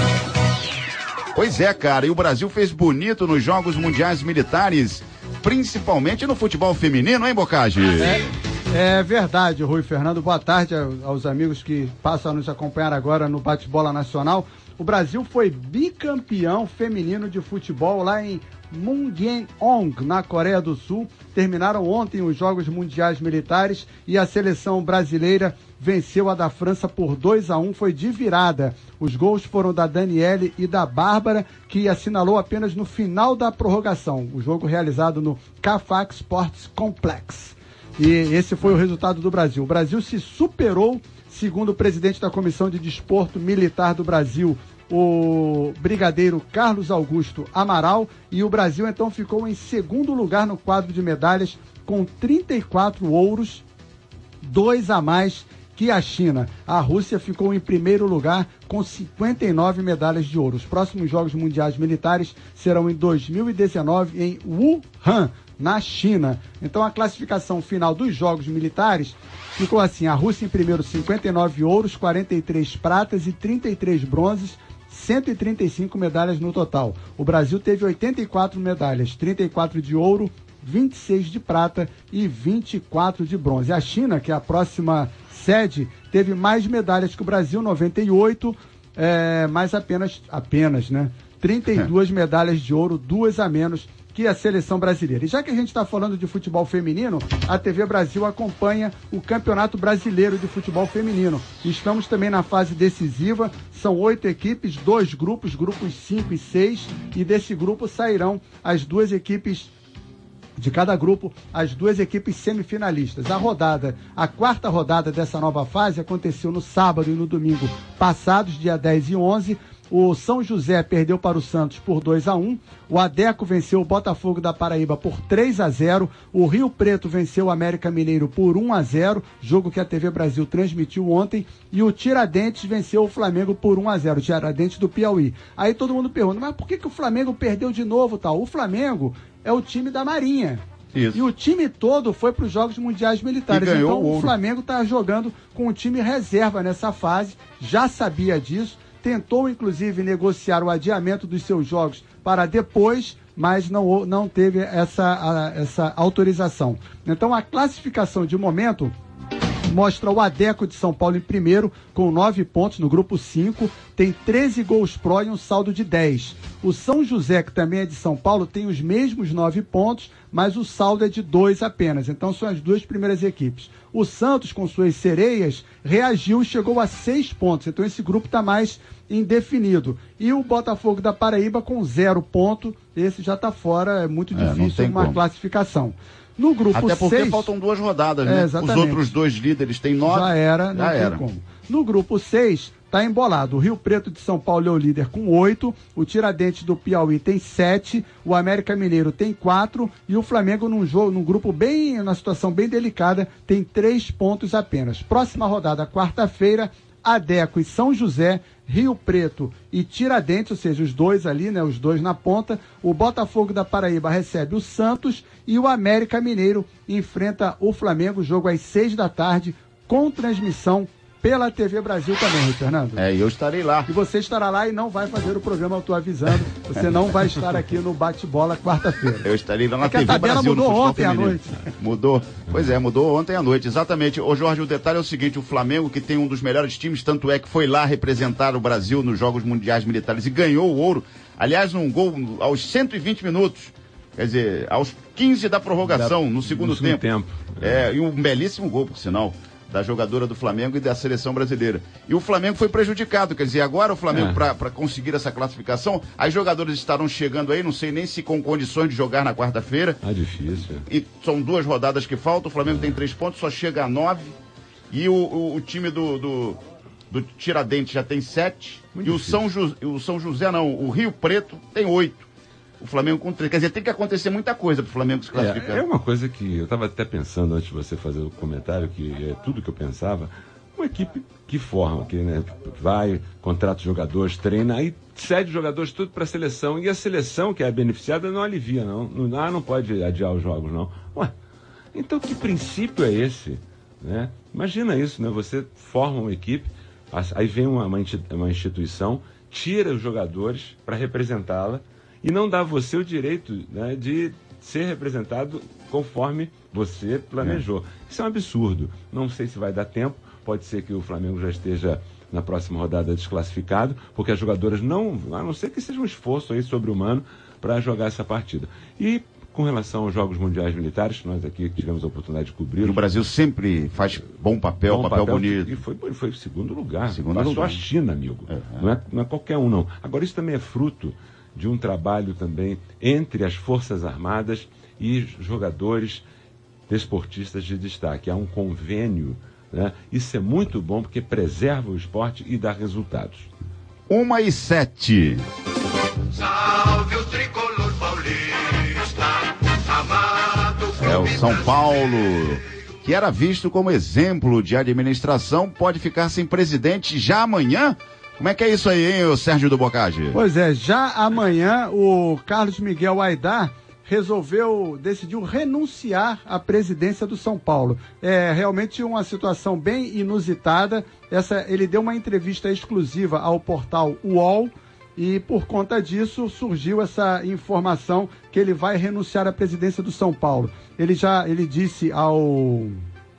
Pois é, cara, e o Brasil fez bonito nos Jogos Mundiais Militares, principalmente no futebol feminino, hein, Bocage? É, é verdade, Rui Fernando. Boa tarde aos amigos que passam a nos acompanhar agora no Bate-Bola Nacional. O Brasil foi bicampeão feminino de futebol lá em Munguyeong, na Coreia do Sul. Terminaram ontem os Jogos Mundiais Militares e a seleção brasileira venceu a da França por dois a um, foi de virada. Os gols foram da Daniele e da Bárbara, que assinalou apenas no final da prorrogação. O jogo realizado no Cafak Sports Complex. E esse foi o resultado do Brasil. O Brasil se superou, segundo o presidente da Comissão de Desporto Militar do Brasil, o brigadeiro Carlos Augusto Amaral, e o Brasil então ficou em segundo lugar no quadro de medalhas com trinta e quatro ouros, dois a mais que a China. A Rússia ficou em primeiro lugar com cinquenta e nove medalhas de ouro. Os próximos Jogos Mundiais Militares serão em dois mil e dezenove em Wuhan, na China. Então a classificação final dos Jogos Militares ficou assim: a Rússia em primeiro, cinquenta e nove ouros, quarenta e três pratas e trinta e três bronzes, cento e trinta e cinco medalhas no total. O Brasil teve oitenta e quatro medalhas, trinta e quatro de ouro, vinte e seis de prata e vinte e quatro de bronze. A China, que é a próxima sede, teve mais medalhas que o Brasil, noventa e oito, é, mas apenas, apenas, né? trinta e duas medalhas de ouro, duas a menos que a seleção brasileira. E já que a gente está falando de futebol feminino, a T V Brasil acompanha o Campeonato Brasileiro de Futebol Feminino. Estamos também na fase decisiva, são oito equipes, dois grupos, grupos cinco e seis, e desse grupo sairão as duas equipes de cada grupo, as duas equipes semifinalistas. A rodada, a quarta rodada dessa nova fase aconteceu no sábado e no domingo passados, dia dez e onze. O São José perdeu para o Santos por dois a um, o Adeco venceu o Botafogo da Paraíba por três a zero, o Rio Preto venceu o América Mineiro por um a zero, jogo que a T V Brasil transmitiu ontem, e o Tiradentes venceu o Flamengo por um a zero, o Tiradentes do Piauí. Aí todo mundo pergunta, mas por que, que o Flamengo perdeu de novo, tal? O Flamengo é o time da Marinha. Isso. E o time todo foi para os Jogos Mundiais Militares. Então o, o Flamengo está jogando com o time reserva nessa fase, já sabia disso, tentou inclusive negociar o adiamento dos seus jogos para depois, mas não, não teve essa, a, essa autorização. Então a classificação de momento mostra o Adeco de São Paulo em primeiro, com nove pontos no grupo cinco, tem treze gols pró e um saldo de dez. O São José, que também é de São Paulo, tem os mesmos nove pontos, mas o saldo é de dois apenas. Então são as duas primeiras equipes. O Santos, com suas sereias, reagiu e chegou a seis pontos. Então esse grupo está mais indefinido. E o Botafogo da Paraíba com zero ponto, esse já está fora, é muito É, difícil uma como. classificação. No grupo Até porque seis, faltam duas rodadas, É, né? Os exatamente. outros dois líderes têm nove. já era, não Já tem era. como. No grupo seis, tá embolado. O Rio Preto de São Paulo é o líder com oito, o Tiradentes do Piauí tem sete, o América Mineiro tem quatro e o Flamengo num jogo, num grupo bem, numa situação bem delicada, tem três pontos apenas. Próxima rodada, quarta-feira, Adeco e São José, Rio Preto e Tiradentes, ou seja, os dois ali, né, os dois na ponta. O Botafogo da Paraíba recebe o Santos e o América Mineiro enfrenta o Flamengo, jogo às seis da tarde, com transmissão pela T V Brasil também, Fernando. É, e eu estarei lá. E você estará lá e não vai fazer o programa, eu estou avisando. Você não vai estar aqui no Bate-Bola quarta-feira. Eu estarei lá na É que a T V tabela Brasil. mudou no futebol ontem à feminino. noite. Mudou. Pois é, mudou ontem à noite, exatamente. Ô Jorge, o detalhe é o seguinte, o Flamengo, que tem um dos melhores times, tanto é que foi lá representar o Brasil nos Jogos Mundiais Militares e ganhou o ouro. Aliás, um gol aos cento e vinte minutos. Quer dizer, aos quinze da prorrogação, Da- no segundo no segundo tempo. tempo. É, e um belíssimo gol, por sinal, da jogadora do Flamengo e da seleção brasileira. E o Flamengo foi prejudicado, quer dizer, agora o Flamengo, É. para conseguir essa classificação, as jogadoras estarão chegando aí, não sei nem se com condições de jogar na quarta-feira. Ah, difícil. E são duas rodadas que faltam, o Flamengo tem três pontos, só chega a nove. E o, o, o time do, do, do Tiradentes já tem sete. Muito e o difícil. São, Ju- o São José, não, o Rio Preto tem oito. O Flamengo com três. Quer dizer, tem que acontecer muita coisa pro Flamengo se classificar. É, é uma coisa que eu estava até pensando antes de você fazer o comentário, que é tudo que eu pensava. Uma equipe que forma, que né, vai, contrata os jogadores, treina, aí cede os jogadores tudo para a seleção. E a seleção, que é a beneficiada, não alivia, não. Não, ah, não pode adiar os jogos, não. Ué, então que princípio é esse? Né? Imagina isso, né? Você forma uma equipe, aí vem uma, uma insti- uma instituição, tira os jogadores para representá-la, e não dá a você o direito, né, de ser representado conforme você planejou. É. Isso é um absurdo. Não sei se vai dar tempo. Pode ser que o Flamengo já esteja na próxima rodada desclassificado, porque as jogadoras não, a não ser que seja um esforço aí sobre-humano para jogar essa partida. E com relação aos Jogos Mundiais Militares, nós aqui tivemos a oportunidade de cobrir. O Brasil sempre faz bom papel, Bom papel, papel, bonito. E foi, foi segundo lugar. Segundo Passou lugar. a China, amigo. É. Não, é, não é qualquer um, não. Agora, isso também é fruto de um trabalho também entre as Forças Armadas e jogadores desportistas de destaque. Há um convênio, né? Isso é muito bom porque preserva o esporte e dá resultados. Uma e sete. Salve o tricolor paulista, amado. É o São Paulo, que era visto como exemplo de administração, pode ficar sem presidente já amanhã? Como é que é isso aí, hein, o Sérgio do Bocage? Pois é, já amanhã o Carlos Miguel Aidar resolveu, decidiu renunciar à presidência do São Paulo. É realmente uma situação bem inusitada. Essa, ele deu uma entrevista exclusiva ao portal U O L e por conta disso surgiu essa informação que ele vai renunciar à presidência do São Paulo. Ele já, ele disse ao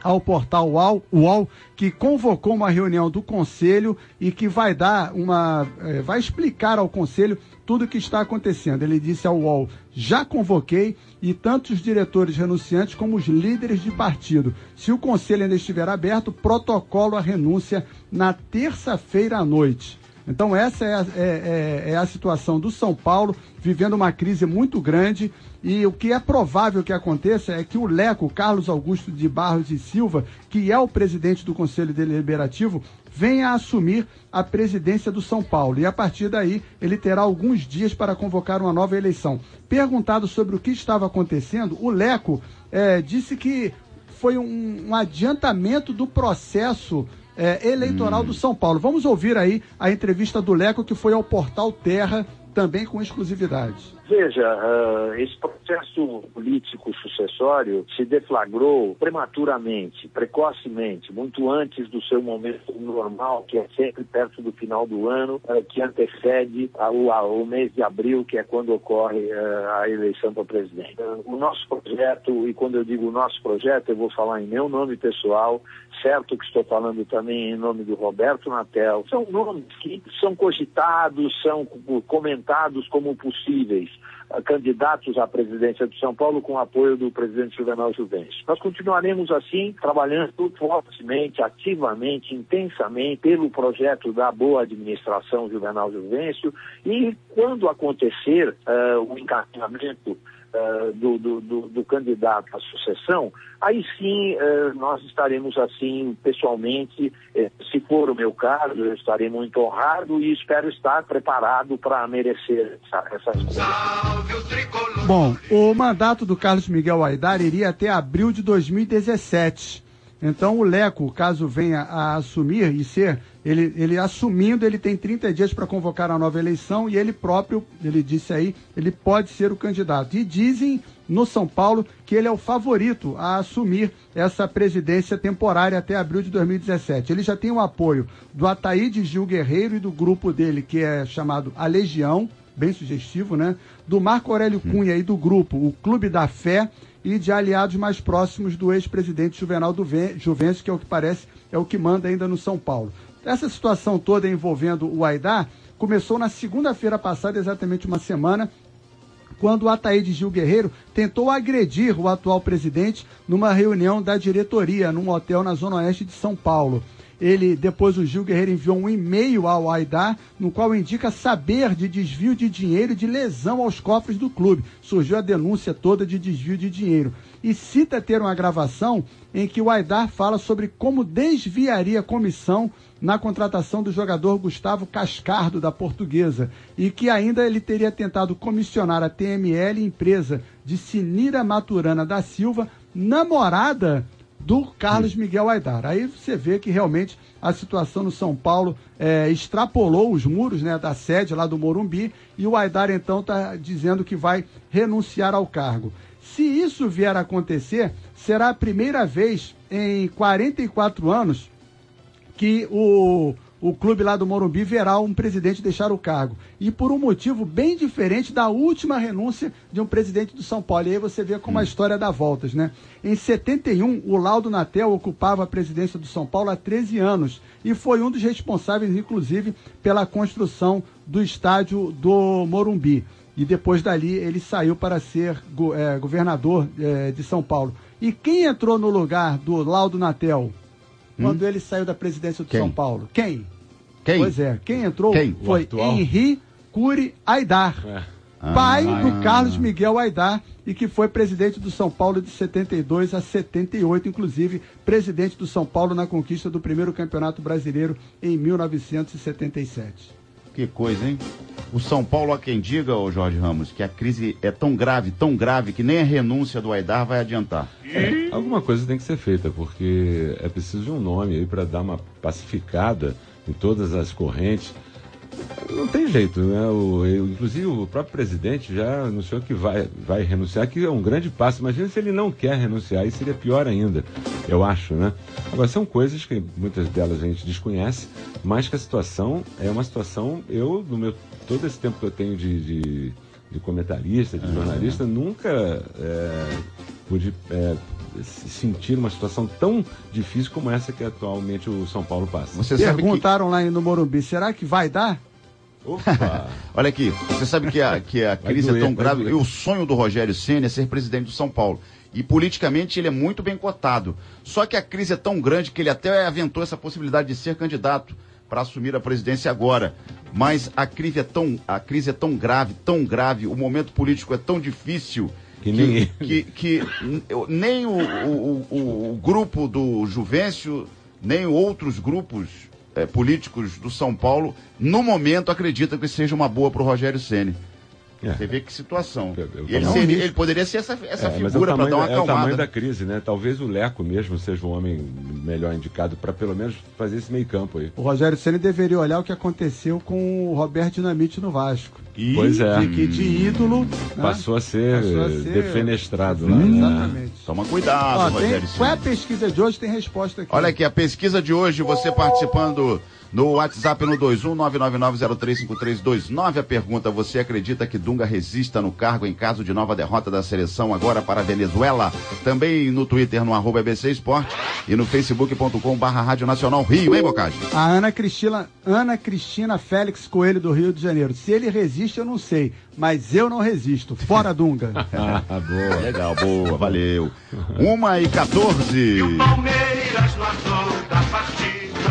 ao portal U O L, U O L, que convocou uma reunião do Conselho e que vai dar uma, eh, vai explicar ao Conselho tudo o que está acontecendo. Ele disse ao U O L, já convoquei e tanto os diretores renunciantes como os líderes de partido. Se o Conselho ainda estiver aberto, protocolo a renúncia na terça-feira à noite. Então essa é a, é, é, é a situação do São Paulo, vivendo uma crise muito grande, e o que é provável que aconteça é que o Leco, Carlos Augusto de Barros e Silva, que é o presidente do Conselho Deliberativo, venha a assumir a presidência do São Paulo. E a partir daí ele terá alguns dias para convocar uma nova eleição. Perguntado sobre o que estava acontecendo, o Leco é, disse que foi um, um adiantamento do processo É, eleitoral hum. do São Paulo. Vamos ouvir aí a entrevista do Leco, que foi ao Portal Terra, também com exclusividade. Veja, uh, esse processo político sucessório se deflagrou prematuramente, precocemente, muito antes do seu momento normal, que é sempre perto do final do ano, uh, que antecede ao, ao mês de abril, que é quando ocorre uh, a eleição para presidente. Uh, o nosso projeto, e quando eu digo o nosso projeto, eu vou falar em meu nome pessoal, certo que estou falando também em nome do Roberto Natel, são nomes que são cogitados, são comentados como possíveis candidatos à presidência de São Paulo com o apoio do presidente Juvenal Juvencio. Nós continuaremos assim, trabalhando fortemente, ativamente, intensamente pelo projeto da boa administração Juvenal Juvencio, e quando acontecer uh, o encaminhamento Uh, do, do, do, do candidato à sucessão, aí sim uh, nós estaremos assim pessoalmente, eh, se for o meu caso, eu estarei muito honrado e espero estar preparado para merecer essa, essa escolha. Bom, o mandato do Carlos Miguel Aidar iria até abril de dois mil e dezessete. Então o Leco, caso venha a assumir e ser, ele, ele assumindo, ele tem trinta dias para convocar a nova eleição e ele próprio, ele disse aí, ele pode ser o candidato. E dizem no São Paulo que ele é o favorito a assumir essa presidência temporária até abril de dois mil e dezessete. Ele já tem o apoio do Ataíde Gil Guerreiro e do grupo dele, que é chamado A Legião, bem sugestivo, né? Do Marco Aurélio Cunha e do grupo O Clube da Fé, e de aliados mais próximos do ex-presidente Juvenal Juvencio, que é o que parece, é o que manda ainda no São Paulo. Essa situação toda envolvendo o Aidar começou na segunda-feira passada, exatamente uma semana, quando o Ataíde Gil Guerreiro tentou agredir o atual presidente numa reunião da diretoria, num hotel na Zona Oeste de São Paulo. Ele, depois o Gil Guerreiro enviou um e-mail ao Aidar, no qual indica saber de desvio de dinheiro e de lesão aos cofres do clube. Surgiu a denúncia toda de desvio de dinheiro. E cita ter uma gravação em que o Aidar fala sobre como desviaria a comissão na contratação do jogador Gustavo Cascardo, da Portuguesa, e que ainda ele teria tentado comissionar a T M L, empresa de Sinira Maturana da Silva, namorada do Carlos Miguel Aidar. Aí você vê que realmente a situação no São Paulo é, extrapolou os muros, né, da sede lá do Morumbi, e o Aidar então está dizendo que vai renunciar ao cargo. Se isso vier a acontecer, será a primeira vez em quarenta e quatro anos que o, o clube lá do Morumbi verá um presidente deixar o cargo. E por um motivo bem diferente da última renúncia de um presidente do São Paulo. E aí você vê como a história dá voltas, né? Em setenta e um, o Laudo Natel ocupava a presidência do São Paulo há treze anos e foi um dos responsáveis, inclusive, pela construção do estádio do Morumbi. E depois dali ele saiu para ser é, governador é, de São Paulo. E quem entrou no lugar do Laudo Natel quando hum? ele saiu da presidência do quem? São Paulo? Quem? Quem? Pois é, quem entrou quem? foi Henri Cury Aidar, é. pai ah, do Carlos Miguel Aidar, e que foi presidente do São Paulo de setenta e dois a setenta e oito, inclusive presidente do São Paulo na conquista do primeiro Campeonato Brasileiro em mil novecentos e setenta e sete. Que coisa, hein? O São Paulo, há quem diga, ô Jorge Ramos, que a crise é tão grave, tão grave, que nem a renúncia do Aidar vai adiantar. É, alguma coisa tem que ser feita, porque é preciso de um nome aí para dar uma pacificada em todas as correntes. Não tem jeito, né? O, eu, inclusive o próprio presidente já anunciou que vai, vai renunciar, que é um grande passo. Imagina se ele não quer renunciar, aí seria pior ainda, eu acho, né? Agora, são coisas que muitas delas a gente desconhece, mas que a situação é uma situação, eu, no meu, todo esse tempo que eu tenho de, de, de comentarista, de jornalista, nunca é, pude é, sentir uma situação tão difícil como essa que atualmente o São Paulo passa. Você sabe Perguntaram que... lá no Morumbi, será que vai dar? Opa. Olha aqui, você sabe que a, que a crise doer, é tão grave, e o sonho do Rogério Ceni é ser presidente do São Paulo. E politicamente ele é muito bem cotado. Só que a crise é tão grande que ele até aventou essa possibilidade de ser candidato para assumir a presidência agora. Mas a crise é tão, a crise é tão grave, tão grave, o momento político é tão difícil que, que, nem, que, que, que nem o, o, o, o grupo do Juvencio, nem outros grupos é, políticos do São Paulo, no momento acreditam que seja uma boa para o Rogério Ceni. É. Você vê que situação. Eu, eu, ele, seria, ele poderia ser essa, essa é, figura para dar uma da, acalmada. É o tamanho da crise, né? Talvez o Leco mesmo seja um homem melhor indicado para pelo menos fazer esse meio campo aí. O Rogério Ceni deveria olhar o que aconteceu com o Roberto Dinamite no Vasco. E pois é. De, de ídolo, né? Passou a ser, Passou a ser defenestrado. Hum, lá, exatamente. Né? Toma cuidado, Ó, Rogério tem, Ceni. Qual é a pesquisa de hoje? Tem resposta aqui. Olha aqui, a pesquisa de hoje, você participando no WhatsApp no dois um nove nove nove zero três cinco três dois nove. A pergunta: você acredita que Dunga resista no cargo em caso de nova derrota da seleção agora para a Venezuela? Também no Twitter, no arroba B C Esporte, e no facebook ponto com barra Rádio Nacional Rio, hein, Bocage? A Ana Cristina, Ana Cristina Félix Coelho, do Rio de Janeiro. Se ele resiste, eu não sei, mas eu não resisto. Fora Dunga. Ah, boa. Legal, boa, valeu. uma e quatorze. Palmeiras no azul da partida.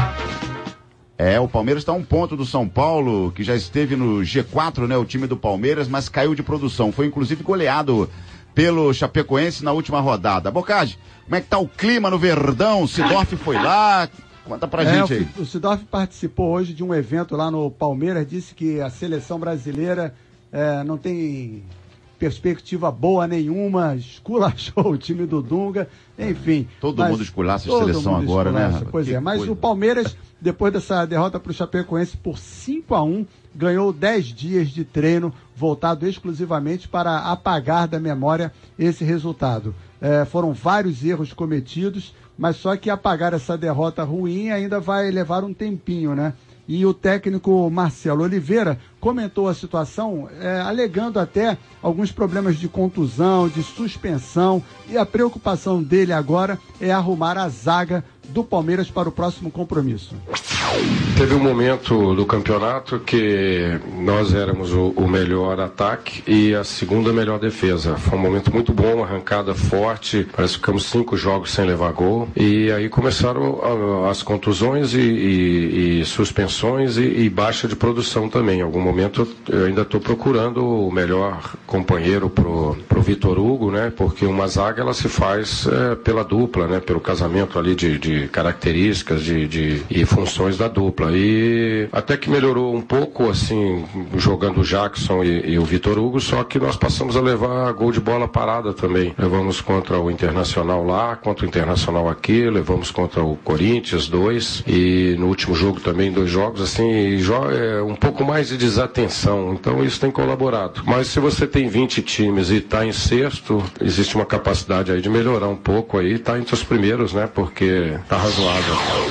É, o Palmeiras está a um ponto do São Paulo, que já esteve no G quatro, né, o time do Palmeiras, mas caiu de produção. Foi inclusive goleado pelo Chapecoense na última rodada. Bocage, como é que tá o clima no Verdão? O Sidorf foi lá, conta pra é, gente aí. O Sidorf participou hoje de um evento lá no Palmeiras, disse que a seleção brasileira é, não tem perspectiva boa nenhuma, esculachou o time do Dunga, enfim. Todo mundo esculacha a seleção agora, né? Pois é, mas o Palmeiras, depois dessa derrota para o Chapecoense por cinco a um, ganhou dez dias de treino voltado exclusivamente para apagar da memória esse resultado. É, foram vários erros cometidos, mas só que apagar essa derrota ruim ainda vai levar um tempinho, né? E o técnico Marcelo Oliveira comentou a situação, é, alegando até alguns problemas de contusão, de suspensão, e a preocupação dele agora é arrumar a zaga do Palmeiras para o próximo compromisso. Teve um momento do campeonato que nós éramos o, o melhor ataque e a segunda melhor defesa. Foi um momento muito bom, uma arrancada forte, parece que ficamos cinco jogos sem levar gol, e aí começaram a, as contusões e, e, e suspensões e, e baixa de produção também. Em algum momento eu ainda estou procurando o melhor companheiro pro, pro Vitor Hugo, né? Porque uma zaga ela se faz é, pela dupla, né? Pelo casamento ali de, de características de, de, e funções da dupla. E até que melhorou um pouco, assim, jogando o Jackson e, e o Vitor Hugo, só que nós passamos a levar gol de bola parada também. Levamos contra o Internacional lá, contra o Internacional aqui, levamos contra o Corinthians, dois, e no último jogo também dois jogos, assim, e é um pouco mais de desatenção, então isso tem colaborado. Mas se você tem vinte times e está em sexto, existe uma capacidade aí de melhorar um pouco aí, está entre os primeiros, né, porque está razoável.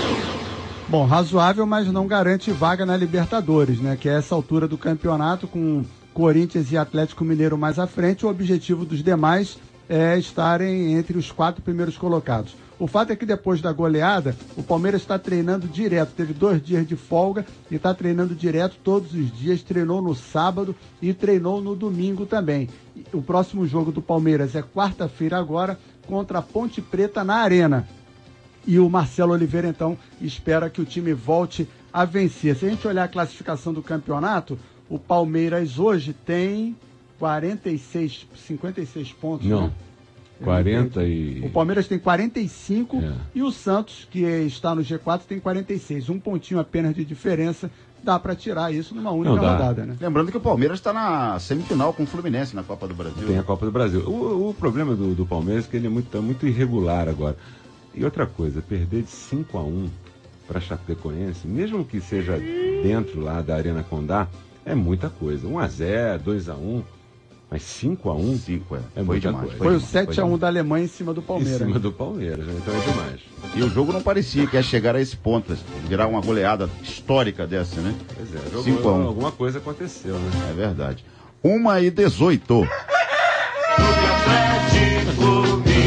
Bom, razoável, mas não garante vaga na Libertadores, né? Que é essa altura do campeonato, com Corinthians e Atlético Mineiro mais à frente. O objetivo dos demais é estarem entre os quatro primeiros colocados. O fato é que depois da goleada, o Palmeiras está treinando direto. Teve dois dias de folga e está treinando direto todos os dias. Treinou no sábado e treinou no domingo também. O próximo jogo do Palmeiras é quarta-feira agora, contra a Ponte Preta na Arena. E o Marcelo Oliveira, então, espera que o time volte a vencer. Se a gente olhar a classificação do campeonato, o Palmeiras hoje tem quarenta e seis, cinquenta e seis pontos. Não, né? quarenta e... O Palmeiras tem quarenta e cinco é. E o Santos, que está no G quatro, tem quarenta e seis. Um pontinho apenas de diferença. Dá para tirar isso numa única rodada, né? Lembrando que o Palmeiras está na semifinal com o Fluminense na Copa do Brasil. Tem a Copa do Brasil. O, o problema do, do Palmeiras é que ele é muito, tá muito irregular agora. E outra coisa, perder de cinco a um para Chapecoense, mesmo que seja dentro lá da Arena Condá, é muita coisa. um a zero, dois a um, mas cinco a um cinco, é, é muita demais, coisa. Foi, foi o sete a um da Alemanha em cima do Palmeiras. Em cima do Palmeiras, né? Então é demais. E o jogo não parecia que ia chegar a esse ponto, virar uma goleada histórica dessa, né? Pois é, cinco a um. Alguma coisa aconteceu, né? É verdade. uma e dezoito. Clube Atlético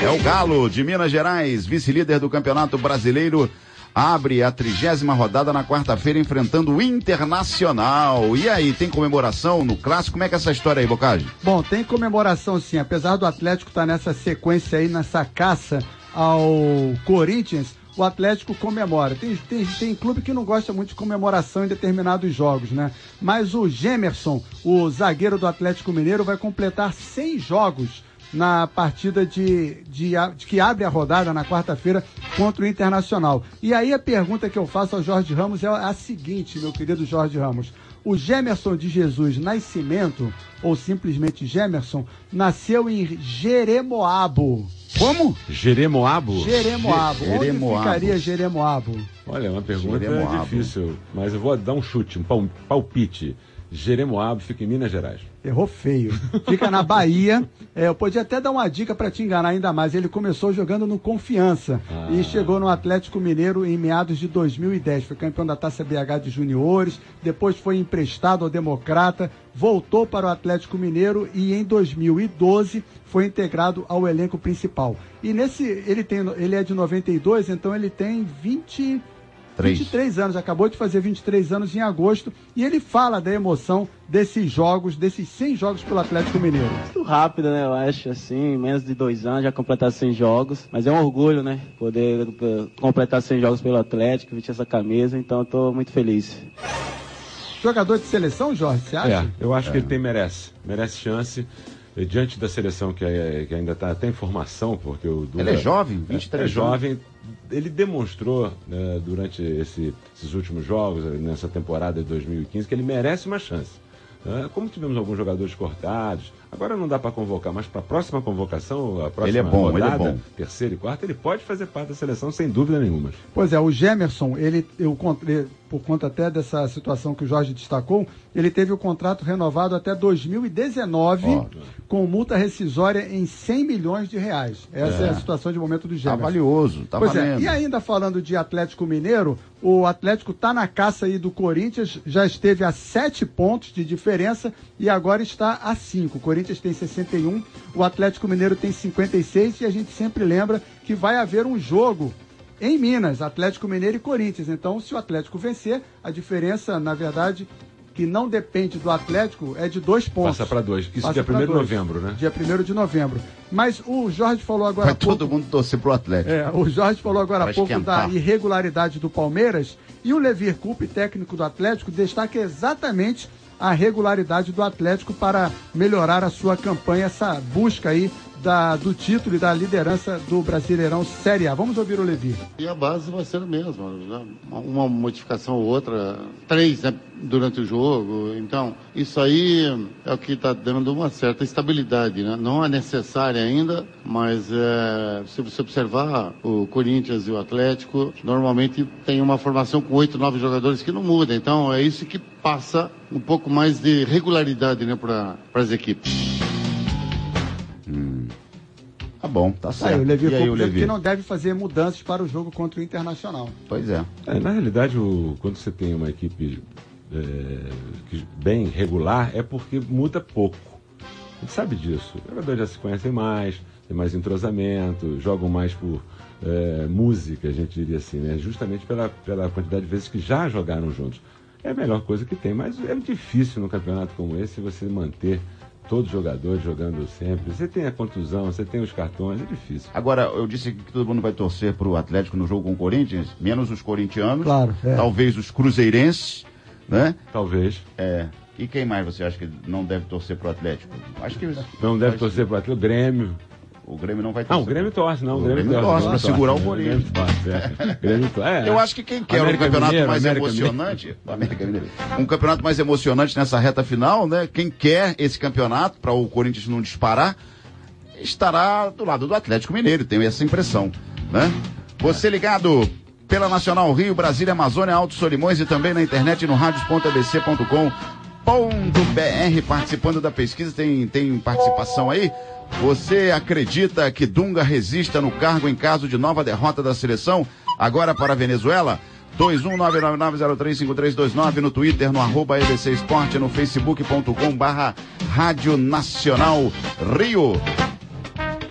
É o Galo de Minas Gerais, vice-líder do Campeonato Brasileiro, abre a trigésima rodada na quarta-feira enfrentando o Internacional. E aí, tem comemoração no clássico? Como é que é essa história aí, Bocage? Bom, tem comemoração sim, apesar do Atlético estar nessa sequência aí, nessa caça ao Corinthians, o Atlético comemora. Tem, tem, tem clube que não gosta muito de comemoração em determinados jogos, né? Mas o Gemerson, o zagueiro do Atlético Mineiro, vai completar cem jogos na partida de, de, de que abre a rodada na quarta-feira contra o Internacional. E aí a pergunta que eu faço ao Jorge Ramos é a seguinte, meu querido Jorge Ramos. O Gemerson de Jesus Nascimento, ou simplesmente Gemerson, nasceu em Jeremoabo. Como? Jeremoabo? Jeremoabo. Onde Jeremoabo. ficaria Jeremoabo? Olha, é uma pergunta Jeremoabo. difícil, mas eu vou dar um chute, um pal- palpite. Jeremoabo fica em Minas Gerais. Errou feio. Fica na Bahia. É, eu podia até dar uma dica para te enganar ainda mais. Ele começou jogando no Confiança Ah. e chegou no Atlético Mineiro em meados de dois mil e dez. Foi campeão da Taça B H de Juniores, depois foi emprestado ao Democrata, voltou para o Atlético Mineiro e em dois mil e doze foi integrado ao elenco principal. E nesse, ele, tem, ele é de noventa e dois, então ele tem vinte... Três. vinte e três anos, acabou de fazer vinte e três anos em agosto, e ele fala da emoção desses jogos, desses cem jogos pelo Atlético Mineiro. Muito rápido, né? Eu acho, assim, menos de dois anos já completar cem jogos, mas é um orgulho, né? Poder uh, completar cem jogos pelo Atlético, vestir essa camisa, então eu tô muito feliz. Jogador de seleção, Jorge, você acha? É, eu acho que ele tem, merece, merece chance. E diante da seleção que, é, que ainda está até em formação, porque o Duda, Ele é jovem, vinte e três é, é anos. jovem, ele demonstrou né, durante esse, esses últimos jogos, nessa temporada de dois mil e quinze, que ele merece uma chance. Né? Como tivemos alguns jogadores cortados, agora não dá para convocar, mas para a próxima convocação, a próxima Ele é bom, ele é rodada, bom. terceira e quarta, ele pode fazer parte da seleção sem dúvida nenhuma. Pois é, o Gemerson, ele, eu, encontrei, por conta até dessa situação que o Jorge destacou, ele teve o contrato renovado até dois mil e dezenove, Ó. com multa rescisória em cem milhões de reais. Essa é, É. a situação de momento do Tá Gemerson. valioso, tá Pois valendo. é, e ainda falando de Atlético Mineiro, o Atlético está na caça aí do Corinthians, já esteve a sete pontos de diferença e agora está a cinco. O Corinthians tem sessenta e um, o Atlético Mineiro tem cinquenta e seis e a gente sempre lembra que vai haver um jogo em Minas, Atlético Mineiro e Corinthians. Então, se o Atlético vencer, a diferença, na verdade, que não depende do Atlético, é de dois pontos. Passa para dois. Isso Passa dia pra primeiro de dois. novembro, né? Dia primeiro de novembro. Mas o Jorge falou agora Vai há pouco... todo mundo torcer pro Atlético. É, o Jorge falou agora Vai há pouco esquentar. da irregularidade do Palmeiras e o Levir Coupe, técnico do Atlético, destaca exatamente a regularidade do Atlético para melhorar a sua campanha, essa busca aí da, do título e da liderança do Brasileirão Série A. Vamos ouvir o Levir. E a base vai ser a mesma, né? Uma modificação ou outra, três, né, durante o jogo. Então, isso aí é o que está dando uma certa estabilidade, né? Não é necessária ainda, mas é, se você observar o Corinthians e o Atlético, normalmente tem uma formação com oito, nove jogadores que não muda. Então, é isso que passa um pouco mais de regularidade, né, para as equipes. Hum. Tá bom, tá Aí, certo. o Levir E aí, o Coupe Levi? que não deve fazer mudanças para o jogo contra o Internacional. Pois é. É, na realidade, o, quando você tem uma equipe é, que- bem regular, é porque muda pouco. A gente sabe disso. Os jogadores já se conhecem mais, tem mais entrosamento, jogam mais por é, música, a gente diria assim, né? Justamente pela, pela quantidade de vezes que já jogaram juntos. É a melhor coisa que tem, mas é difícil num campeonato como esse você manter todos os jogadores jogando sempre. Você tem a contusão, você tem os cartões, é difícil. Agora, eu disse que todo mundo vai torcer pro Atlético no jogo com o Corinthians, menos os corintianos. Claro, é. Talvez os cruzeirenses, né? Talvez. É. E quem mais você acha que não deve torcer pro Atlético? Acho que Não deve acho torcer para o Atlético, o Grêmio. O Grêmio não vai Ah, torcer. o Grêmio torce, não. O O Grêmio, Grêmio torce pra segurar o né? Corinthians. Grêmio torce, é. Grêmio torce, é. Eu acho que quem quer América um campeonato Mineiro, mais América emocionante, América Mineiro, um campeonato mais emocionante nessa reta final, né? Quem quer esse campeonato para o Corinthians não disparar, estará do lado do Atlético Mineiro, tenho essa impressão, né? Você ligado pela Nacional Rio, Brasília, Amazônia, Alto Solimões e também na internet no radios ponto a b c ponto com ponto b r, participando da pesquisa, tem, tem participação aí? Você acredita que Dunga resista no cargo em caso de nova derrota da seleção, agora para a Venezuela? dois um nove nove nove zero três cinco três dois nove no Twitter, no arroba E B C Esporte, no facebook ponto com barra Rádio Nacional Rio.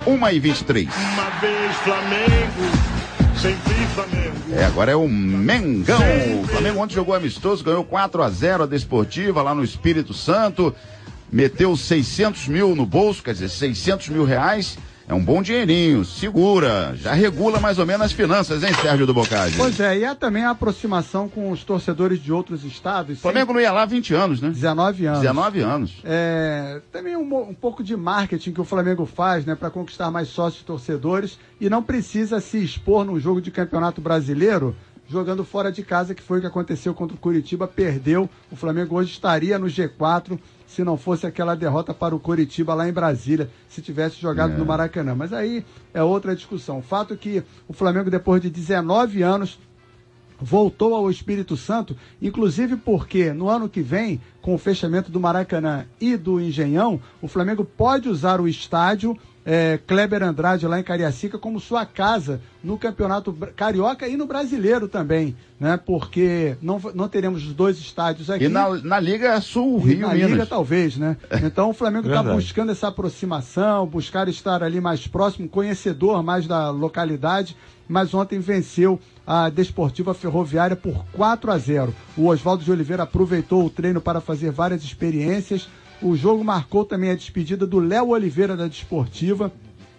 uma e vinte e três. Uma vez Flamengo, sempre Flamengo. É, agora é o Mengão. O Flamengo ontem jogou amistoso, ganhou quatro a zero a Desportiva lá no Espírito Santo. Meteu seiscentos mil no bolso, quer dizer, seiscentos mil reais. É um bom dinheirinho, segura, já regula mais ou menos as finanças, hein, Sérgio do Bocage? Pois é, e há também a aproximação com os torcedores de outros estados. O Flamengo não ia lá há vinte anos, né? dezenove anos. dezenove anos. É, também um, um pouco de marketing que o Flamengo faz, né, para conquistar mais sócios torcedores e não precisa se expor num jogo de campeonato brasileiro jogando fora de casa, que foi o que aconteceu contra o Coritiba, perdeu. O Flamengo hoje estaria no G quatro se não fosse aquela derrota para o Coritiba lá em Brasília, se tivesse jogado é. no Maracanã. Mas aí é outra discussão. O fato é que o Flamengo, depois de dezenove anos, voltou ao Espírito Santo, inclusive porque no ano que vem, com o fechamento do Maracanã e do Engenhão, o Flamengo pode usar o estádio É, Kleber Andrade lá em Cariacica como sua casa no Campeonato Carioca e no Brasileiro também, né? Porque não, não teremos os dois estádios aqui. E na, na Liga Sul, Rio, na Minas. Liga talvez, né? Então o Flamengo está buscando essa aproximação, buscar estar ali mais próximo, conhecedor mais da localidade, mas ontem venceu a Desportiva Ferroviária por quatro a zero. O Oswaldo de Oliveira aproveitou o treino para fazer várias experiências. O jogo marcou também a despedida do Léo Oliveira da Desportiva.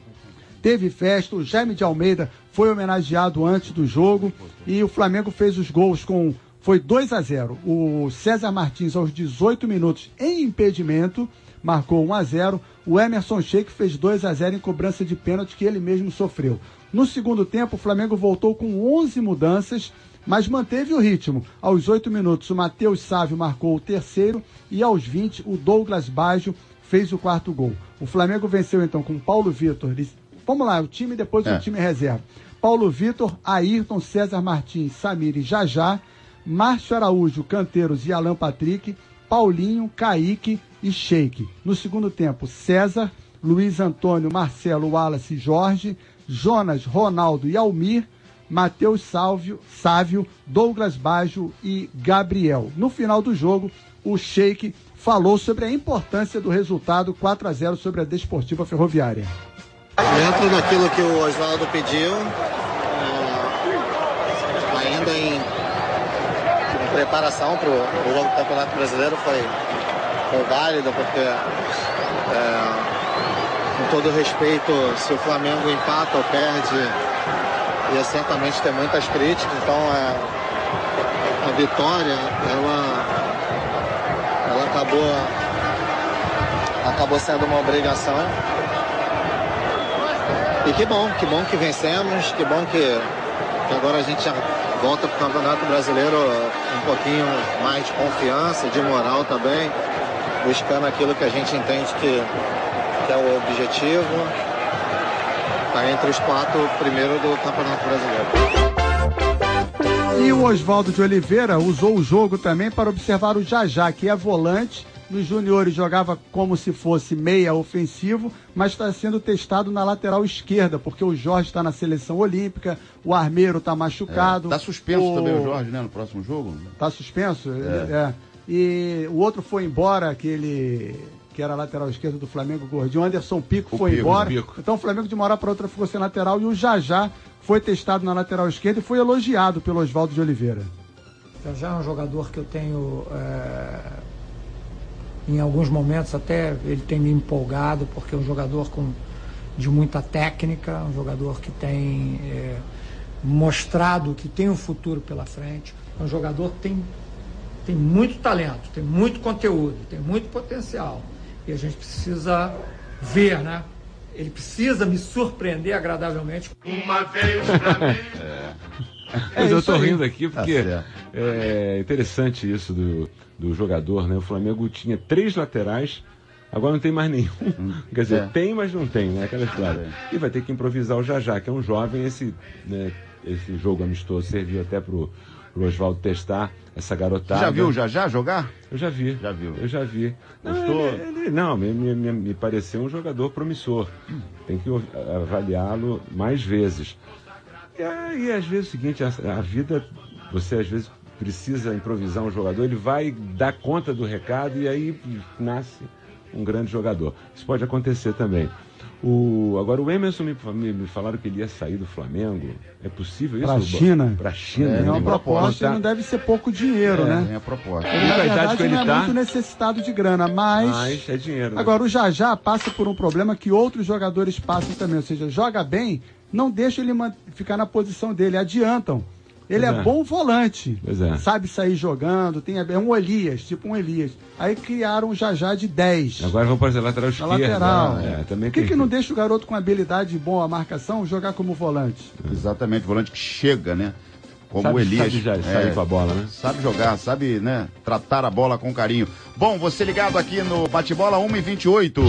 Teve festa, o Jaime de Almeida foi homenageado antes do jogo e o Flamengo fez os gols com... Foi dois a zero. O César Martins, aos dezoito minutos, em impedimento, marcou um a zero. O Emerson Sheik fez dois a zero em cobrança de pênalti que ele mesmo sofreu. No segundo tempo, o Flamengo voltou com onze mudanças, mas manteve o ritmo. Aos oito minutos, o Matheus Sávio marcou o terceiro e aos vinte, o Douglas Baggio fez o quarto gol. O Flamengo venceu então com Paulo Vitor. Vamos lá, o time depois é. o time reserva. Paulo Vitor, Ayrton, César Martins, Samir e Jajá, Márcio Araújo, Canteiros e Alan Patrick, Paulinho, Kaique e Sheik. No segundo tempo, César, Luiz Antônio, Marcelo, Wallace e Jorge, Jonas, Ronaldo e Almir, Matheus Sávio, Sávio, Douglas Baggio e Gabriel. No final do jogo, o Sheik falou sobre a importância do resultado quatro a zero sobre a Desportiva Ferroviária. Dentro daquilo que o Oswaldo pediu, é, ainda em, em preparação para o jogo do Campeonato Brasileiro, foi, foi válido, porque, é, com todo respeito, se o Flamengo empata ou perde, ia certamente ter muitas críticas, então é, a vitória, ela, ela acabou, acabou sendo uma obrigação. E que bom, que bom que vencemos, que bom que, que agora a gente já volta para o Campeonato Brasileiro um pouquinho mais de confiança, de moral também, buscando aquilo que a gente entende que, que é o objetivo. Está entre os quatro primeiros do Campeonato Brasileiro. E o Oswaldo de Oliveira usou o jogo também para observar o Jajá, que é volante. Nos juniores jogava como se fosse meia ofensivo, mas está sendo testado na lateral esquerda, porque o Jorge está na seleção olímpica, o Armeiro está machucado. Está é, suspenso o... também o Jorge, né, no próximo jogo? Está suspenso? É. é. E o outro foi embora, aquele que era lateral esquerdo do Flamengo, gordinho, Anderson Pico o foi Pico, embora. Pico. Então o Flamengo de uma hora para outra ficou sem lateral e o Jajá foi testado na lateral esquerda e foi elogiado pelo Oswaldo de Oliveira. Jajá é um jogador que eu tenho... É... Em alguns momentos até ele tem me empolgado, porque é um jogador com, de muita técnica, um jogador que tem é, mostrado que tem um futuro pela frente, é um jogador que tem, tem muito talento, tem muito conteúdo, tem muito potencial. E a gente precisa ver, né? Ele precisa me surpreender agradavelmente. Uma vez pra mim. É. Mas é eu tô aí. rindo aqui porque tá é interessante isso do, do jogador, né? O Flamengo tinha três laterais, agora não tem mais nenhum. Hum, Quer dizer, é. tem, mas não tem, né? Aquela história. É. E vai ter que improvisar o Jajá, que é um jovem. Esse, né, esse jogo amistoso serviu até pro, pro Oswaldo testar essa garotada. Você já viu o Jajá jogar? Eu já vi. Já viu? Eu já vi. Gostou? Não, ele, ele, não me, me, me pareceu um jogador promissor. Tem que avaliá-lo mais vezes. E, e às vezes é o seguinte, a, a vida, você às vezes precisa improvisar um jogador, ele vai dar conta do recado e aí nasce um grande jogador. Isso pode acontecer também. O, agora o Emerson me, me, me falaram que ele ia sair do Flamengo. É possível isso? Pra China? Pra China. É, né? é uma proposta e não deve ser pouco dinheiro, É, né? é a proposta. Ele, na Com a idade verdade, que ele não é tá- muito necessitado de grana, mas... Mas é dinheiro. né? Agora, o Jajá passa por um problema que outros jogadores passam também. Ou seja, joga bem, não deixa ele man- ficar na posição dele, adiantam. Ele Pois é. é. bom volante, Pois é. sabe sair jogando, tem é um Elias, tipo um Elias. Aí criaram um Jajá de dez. Agora vamos fazer lateral Na esquerda. lateral. né? É, também Por que, tem que não deixa o garoto com habilidade boa marcação jogar como volante? Exatamente, volante que chega, né? Como Sabe- o Elias. sabe já sair com a bola, né? Sabe jogar, sabe, né? Tratar a bola com carinho. Bom, você ligado aqui no Bate-Bola uma e vinte e oito.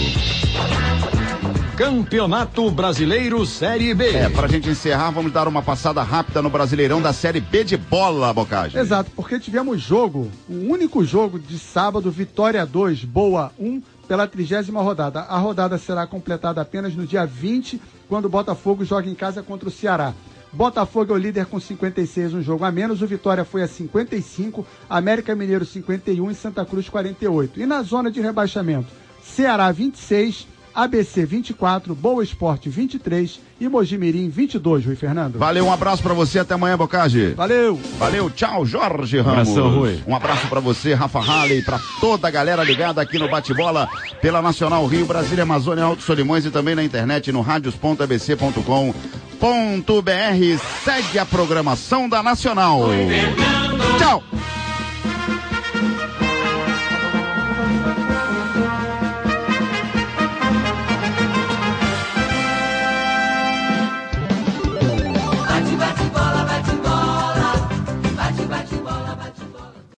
Campeonato Brasileiro Série B. É, pra gente encerrar, vamos dar uma passada rápida no Brasileirão da Série B de bola, Bocagem. Exato, porque tivemos jogo, o único jogo de sábado, Vitória dois, Boa um, pela trigésima rodada. A rodada será completada apenas no dia vinte, quando o Botafogo joga em casa contra o Ceará. Botafogo é o líder com cinquenta e seis, um jogo a menos. O Vitória foi a cinquenta e cinco, América Mineiro cinquenta e um e Santa Cruz quarenta e oito. E na zona de rebaixamento, Ceará vinte e seis, A B C vinte e quatro, Boa Esporte vinte e três e Mojimirim vinte e dois, Rui Fernando. Valeu, um abraço pra você, até amanhã, Bocage. Valeu. Valeu, tchau, Jorge Ramos. Abração, Rui. Um abraço pra você, Rafa Halley, pra toda a galera ligada aqui no Bate-Bola, pela Nacional Rio, Brasília, Amazônia, Alto Solimões e também na internet no radios ponto a b c ponto com ponto b r. Segue a programação da Nacional. Tchau.